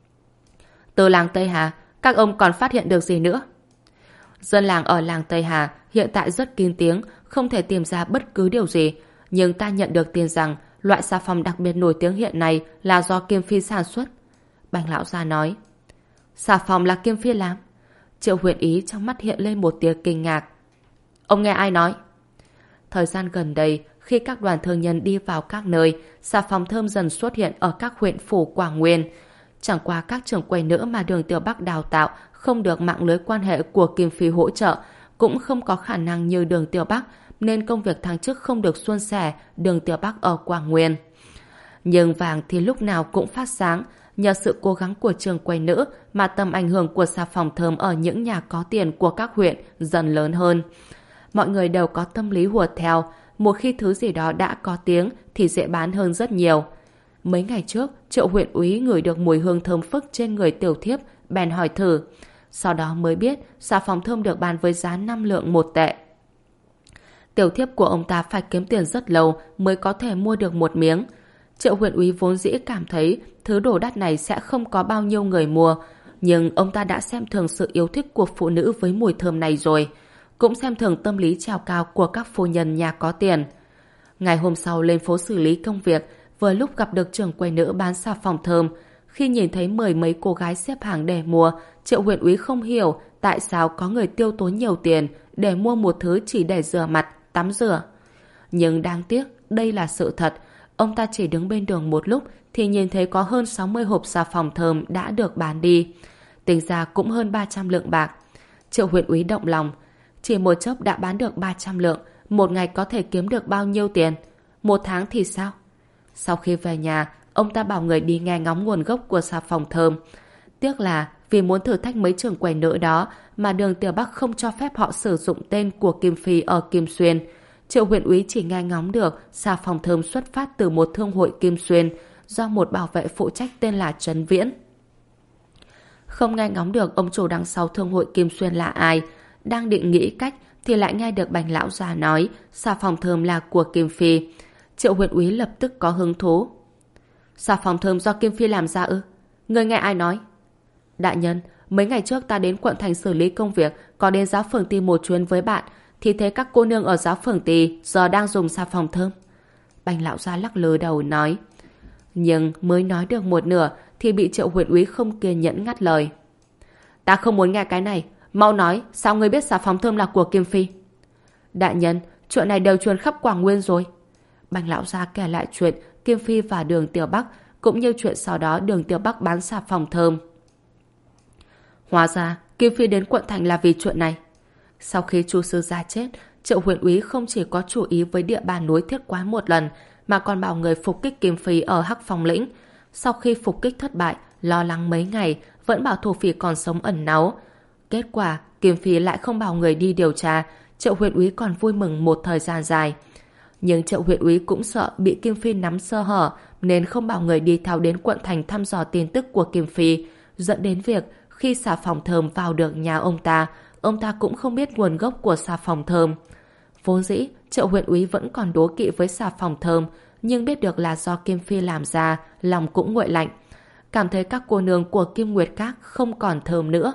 Từ làng Tây Hà, các ông còn phát hiện được gì nữa? Dân làng ở làng Tây Hà hiện tại rất kín tiếng, không thể tìm ra bất cứ điều gì. Nhưng ta nhận được tin rằng loại xà phòng đặc biệt nổi tiếng hiện nay là do Kim Phi sản xuất. Bành lão gia nói. Xà phòng là Kim Phi làm? Triệu Huyền Ý trong mắt hiện lên một tia kinh ngạc. Ông nghe ai nói? Thời gian gần đây, khi các đoàn thương nhân đi vào các nơi, xà phòng thơm dần xuất hiện ở các huyện phủ Quảng Nguyên. Chẳng qua các trưởng quầy nữa mà Đường Tiểu Bắc đào tạo không được mạng lưới quan hệ của Kim Phi hỗ trợ, cũng không có khả năng như Đường Tiểu Bắc, nên công việc thăng chức không được suôn sẻ Đường Tiểu Bắc ở Quảng Nguyên. Nhưng vàng thì lúc nào cũng phát sáng, nhờ sự cố gắng của trưởng quầy nữ mà tầm ảnh hưởng của xà phòng thơm ở những nhà có tiền của các huyện dần lớn hơn. Mọi người đều có tâm lý hùa theo, một khi thứ gì đó đã có tiếng thì dễ bán hơn rất nhiều. Mấy ngày trước, Triệu huyện úy ngửi được mùi hương thơm phức trên người tiểu thiếp, bèn hỏi thử. Sau đó mới biết xà phòng thơm được bán với giá năm lượng một tệ. Tiểu thiếp của ông ta phải kiếm tiền rất lâu mới có thể mua được một miếng. Triệu huyện úy vốn dĩ cảm thấy thứ đồ đắt này sẽ không có bao nhiêu người mua, nhưng ông ta đã xem thường sự yêu thích của phụ nữ với mùi thơm này rồi, cũng xem thường tâm lý trèo cao của các phu nhân nhà có tiền. Ngày hôm sau lên phố xử lý công việc, vừa lúc gặp được trưởng quầy nữ bán xà phòng thơm. Khi nhìn thấy mười mấy cô gái xếp hàng để mua, Triệu huyện úy không hiểu tại sao có người tiêu tốn nhiều tiền để mua một thứ chỉ để rửa mặt, tắm rửa. Nhưng đáng tiếc, đây là sự thật. Ông ta chỉ đứng bên đường một lúc thì nhìn thấy có hơn sáu mươi hộp xà phòng thơm đã được bán đi. Tính ra cũng hơn ba trăm lượng bạc. Triệu huyện úy động lòng. Chỉ một chốc đã bán được ba trăm lượng, một ngày có thể kiếm được bao nhiêu tiền? Một tháng thì sao? Sau khi về nhà, ông ta bảo người đi nghe ngóng nguồn gốc của xà phòng thơm. Tiếc là vì muốn thử thách mấy trưởng quầy nữ đó mà Đường Tiểu Bắc không cho phép họ sử dụng tên của Kim Phi ở Kim Xuyên. Triệu huyện úy chỉ nghe ngóng được xà phòng thơm xuất phát từ một thương hội Kim Xuyên do một bảo vệ phụ trách tên là Trấn Viễn. Không nghe ngóng được ông chủ đằng sau thương hội Kim Xuyên là ai. Đang định nghĩ cách thì lại nghe được Bành lão già nói xà phòng thơm là của Kim Phi. Triệu huyện úy lập tức có hứng thú. Xà phòng thơm do Kim Phi làm ra ư? Người nghe ai nói? Đại nhân, mấy ngày trước ta đến quận thành xử lý công việc, có đến giáo phường Tỳ một chuyến với bạn, thì thấy các cô nương ở giáo phường Tỳ giờ đang dùng xà phòng thơm. Bành lão gia lắc lư đầu nói. Nhưng mới nói được một nửa thì bị Triệu huyện úy không kiên nhẫn ngắt lời. Ta không muốn nghe cái này, mau nói sao ngươi biết xà phòng thơm là của Kim Phi? Đại nhân, chuyện này đều truyền khắp Quảng Nguyên rồi. Bành lão gia kể lại chuyện Kim Phi và Đường Tiểu Bắc, cũng như chuyện sau đó Đường Tiểu Bắc bán xà phòng thơm. Hóa ra Kim Phi đến quận thành là vì chuyện này. Sau khi Chu sư gia chết, Triệu huyện úy không chỉ có chú ý với địa bàn núi Thiết Quái một lần, mà còn bảo người phục kích Kim Phi ở Hắc Phong lĩnh. Sau khi phục kích thất bại, lo lắng mấy ngày, vẫn bảo thổ phỉ còn sống ẩn náu. Kết quả Kim Phi lại không bảo người đi điều tra. Triệu huyện úy còn vui mừng một thời gian dài. Nhưng Triệu huyện úy cũng sợ bị Kim Phi nắm sơ hở, nên không bảo người đi theo đến quận thành thăm dò tin tức của Kim Phi, dẫn đến việc khi xà phòng thơm vào được nhà ông ta, ông ta cũng không biết nguồn gốc của xà phòng thơm. Vốn dĩ Triệu huyện úy vẫn còn đố kỵ với xà phòng thơm, nhưng biết được là do Kim Phi làm ra, lòng cũng nguội lạnh, cảm thấy các cô nương của Kim Nguyệt Các không còn thơm nữa.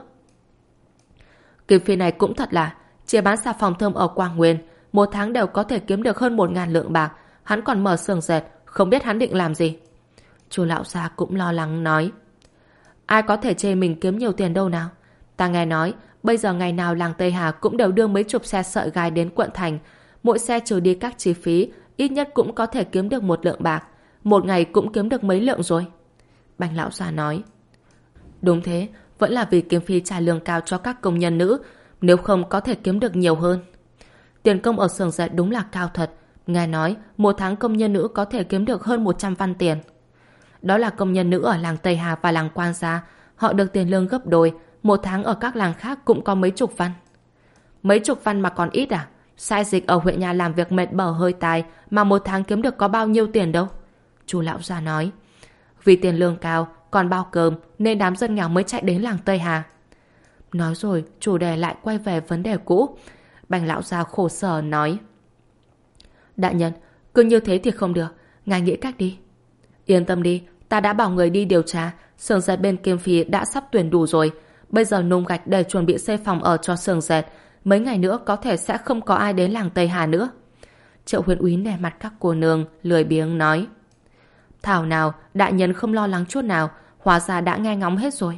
Kim Phi này cũng thật là chỉ bán xà phòng thơm ở Quảng Nguyên, một tháng đều có thể kiếm được hơn một ngàn lượng bạc. Hắn còn mở xưởng dệt, không biết hắn định làm gì. Chu lão gia cũng lo lắng nói. Ai có thể chê mình kiếm nhiều tiền đâu nào. Ta nghe nói bây giờ ngày nào làng Tây Hà cũng đều đưa mấy chục xe sợi gai đến quận thành. Mỗi xe trừ đi các chi phí, ít nhất cũng có thể kiếm được một lượng bạc. Một ngày cũng kiếm được mấy lượng rồi. Bành lão già nói. Đúng thế, vẫn là vì Kim Phi trả lương cao cho các công nhân nữ, nếu không có thể kiếm được nhiều hơn. Tiền công ở xưởng dệt đúng là cao thật. Nghe nói một tháng công nhân nữ có thể kiếm được hơn một trăm văn tiền. Đó là công nhân nữ ở làng Tây Hà và làng Quan Gia. Họ được tiền lương gấp đôi. Một tháng ở các làng khác cũng có mấy chục văn. Mấy chục văn mà còn ít à? Sai dịch ở huyện nhà làm việc mệt bở hơi tai, mà một tháng kiếm được có bao nhiêu tiền đâu. Chu lão gia nói. Vì tiền lương cao còn bao cơm nên đám dân nghèo mới chạy đến làng Tây Hà. Nói rồi chủ đề lại quay về vấn đề cũ. Bành lão gia khổ sở nói. Đại nhân, cứ như thế thì không được, ngài nghĩ cách đi. Yên tâm đi, ta đã bảo người đi điều tra. Xưởng dệt bên Kim Phi đã sắp tuyển đủ rồi. Bây giờ nung gạch để chuẩn bị xây phòng ở cho xưởng dệt. Mấy ngày nữa có thể sẽ không có ai đến làng Tây Hà nữa. Triệu huyện úy nể mặt các cô nương, lười biếng nói. Thảo nào, đại nhân không lo lắng chút nào, hóa ra đã nghe ngóng hết rồi.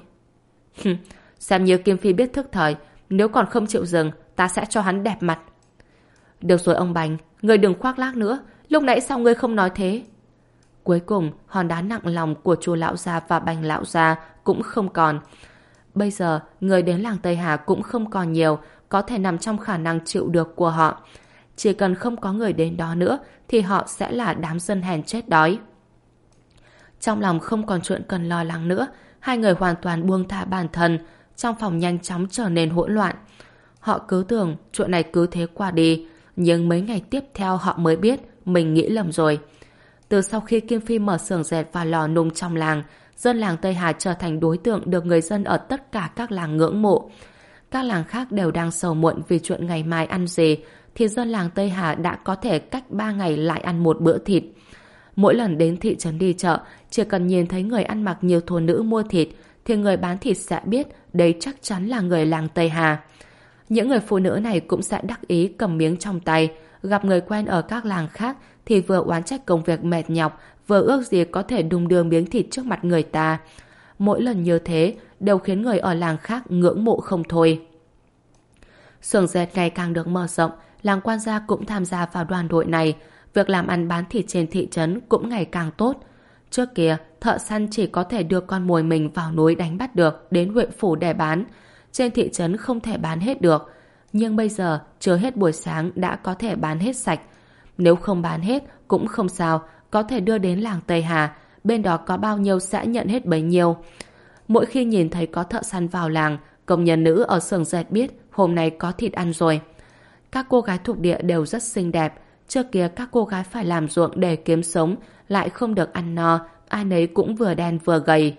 Xem như Kim Phi biết thức thời, nếu còn không chịu dừng, ta sẽ cho hắn đẹp mặt. Được rồi ông Bành, người đừng khoác lác nữa, lúc nãy sao ngươi không nói thế? Cuối cùng, hòn đá nặng lòng của Chu lão gia và Bành lão gia cũng không còn. Bây giờ, người đến làng Tây Hà cũng không còn nhiều, có thể nằm trong khả năng chịu được của họ. Chỉ cần không có người đến đó nữa, thì họ sẽ là đám dân hèn chết đói. Trong lòng không còn chuyện cần lo lắng nữa, hai người hoàn toàn buông thả bản thân, trong phòng nhanh chóng trở nên hỗn loạn. Họ cứ tưởng chuyện này cứ thế qua đi, nhưng mấy ngày tiếp theo họ mới biết mình nghĩ lầm rồi. Từ sau khi Kim Phi mở xưởng dệt và lò nung trong làng, dân làng Tây Hà trở thành đối tượng được người dân ở tất cả các làng ngưỡng mộ. Các làng khác đều đang sầu muộn vì chuyện ngày mai ăn gì, thì dân làng Tây Hà đã có thể cách ba ngày lại ăn một bữa thịt. Mỗi lần đến thị trấn đi chợ, chỉ cần nhìn thấy người ăn mặc nhiều thôn nữ mua thịt, thì người bán thịt sẽ biết đấy chắc chắn là người làng Tây Hà. Những người phụ nữ này cũng sẽ đắc ý cầm miếng trong tay, gặp người quen ở các làng khác thì vừa oán trách công việc mệt nhọc, vừa ước gì có thể đung đưa miếng thịt trước mặt người ta. Mỗi lần như thế đều khiến người ở làng khác ngưỡng mộ không thôi. Xưởng dệt ngày càng được mở rộng, làng quan gia cũng tham gia vào đoàn đội này. Việc làm ăn bán thịt trên thị trấn cũng ngày càng tốt. Trước kia, thợ săn chỉ có thể đưa con mồi mình vào núi đánh bắt được đến huyện phủ để bán. Trên thị trấn không thể bán hết được. Nhưng bây giờ, chưa hết buổi sáng đã có thể bán hết sạch. Nếu không bán hết cũng không sao, có thể đưa đến làng Tây Hà. Bên đó có bao nhiêu sẽ nhận hết bấy nhiêu. Mỗi khi nhìn thấy có thợ săn vào làng, công nhân nữ ở xưởng dệt biết hôm nay có thịt ăn rồi. Các cô gái thuộc địa đều rất xinh đẹp. Trước kia các cô gái phải làm ruộng để kiếm sống, lại không được ăn no, ai nấy cũng vừa đen vừa gầy.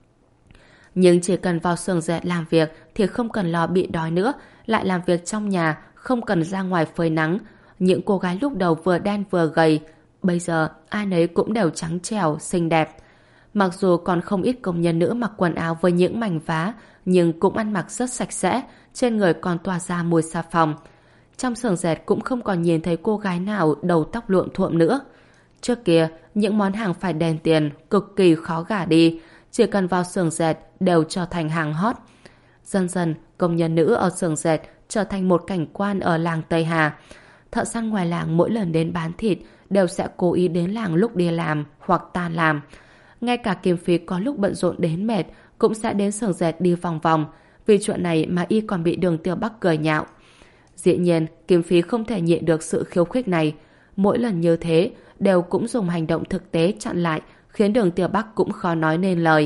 Nhưng chỉ cần vào xưởng dệt làm việc thì không cần lo bị đói nữa, lại làm việc trong nhà, không cần ra ngoài phơi nắng. Những cô gái lúc đầu vừa đen vừa gầy, bây giờ ai nấy cũng đều trắng trẻo, xinh đẹp. Mặc dù còn không ít công nhân nữ mặc quần áo với những mảnh vá, nhưng cũng ăn mặc rất sạch sẽ, trên người còn tỏa ra mùi xà phòng. Trong xưởng dệt cũng không còn nhìn thấy cô gái nào đầu tóc luộm thuộm nữa. Trước kia, những món hàng phải đền tiền, cực kỳ khó gả đi, chỉ cần vào xưởng dệt đều trở thành hàng hot. Dần dần, công nhân nữ ở xưởng dệt trở thành một cảnh quan ở làng Tây Hà. Thợ săn ngoài làng mỗi lần đến bán thịt đều sẽ cố ý đến làng lúc đi làm hoặc tan làm. Ngay cả Kim Phi có lúc bận rộn đến mệt cũng sẽ đến xưởng dệt đi vòng vòng. Vì chuyện này mà y còn bị Đường Tiêu Bắc cười nhạo. Dĩ nhiên, Kim Phi không thể nhịn được sự khiêu khích này. Mỗi lần như thế, đều cũng dùng hành động thực tế chặn lại, khiến Đường Tiêu Bắc cũng khó nói nên lời.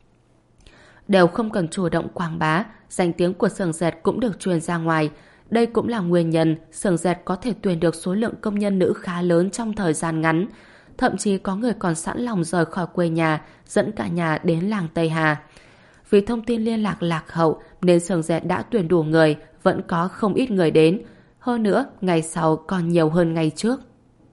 Đều không cần chủ động quảng bá, danh tiếng của xưởng dệt cũng được truyền ra ngoài. Đây cũng là nguyên nhân xưởng dệt có thể tuyển được số lượng công nhân nữ khá lớn trong thời gian ngắn. Thậm chí có người còn sẵn lòng rời khỏi quê nhà, dẫn cả nhà đến làng Tây Hà. Vì thông tin liên lạc lạc hậu nên xưởng dệt đã tuyển đủ người, vẫn có không ít người đến. Hơn nữa, ngày sau còn nhiều hơn ngày trước.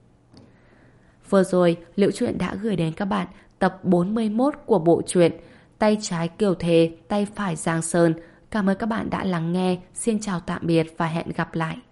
Vừa rồi, Liễu Chuyện đã gửi đến các bạn tập bốn mươi mốt của bộ truyện Tay trái Kiều Thề, tay phải Giang Sơn. Cảm ơn các bạn đã lắng nghe. Xin chào tạm biệt và hẹn gặp lại.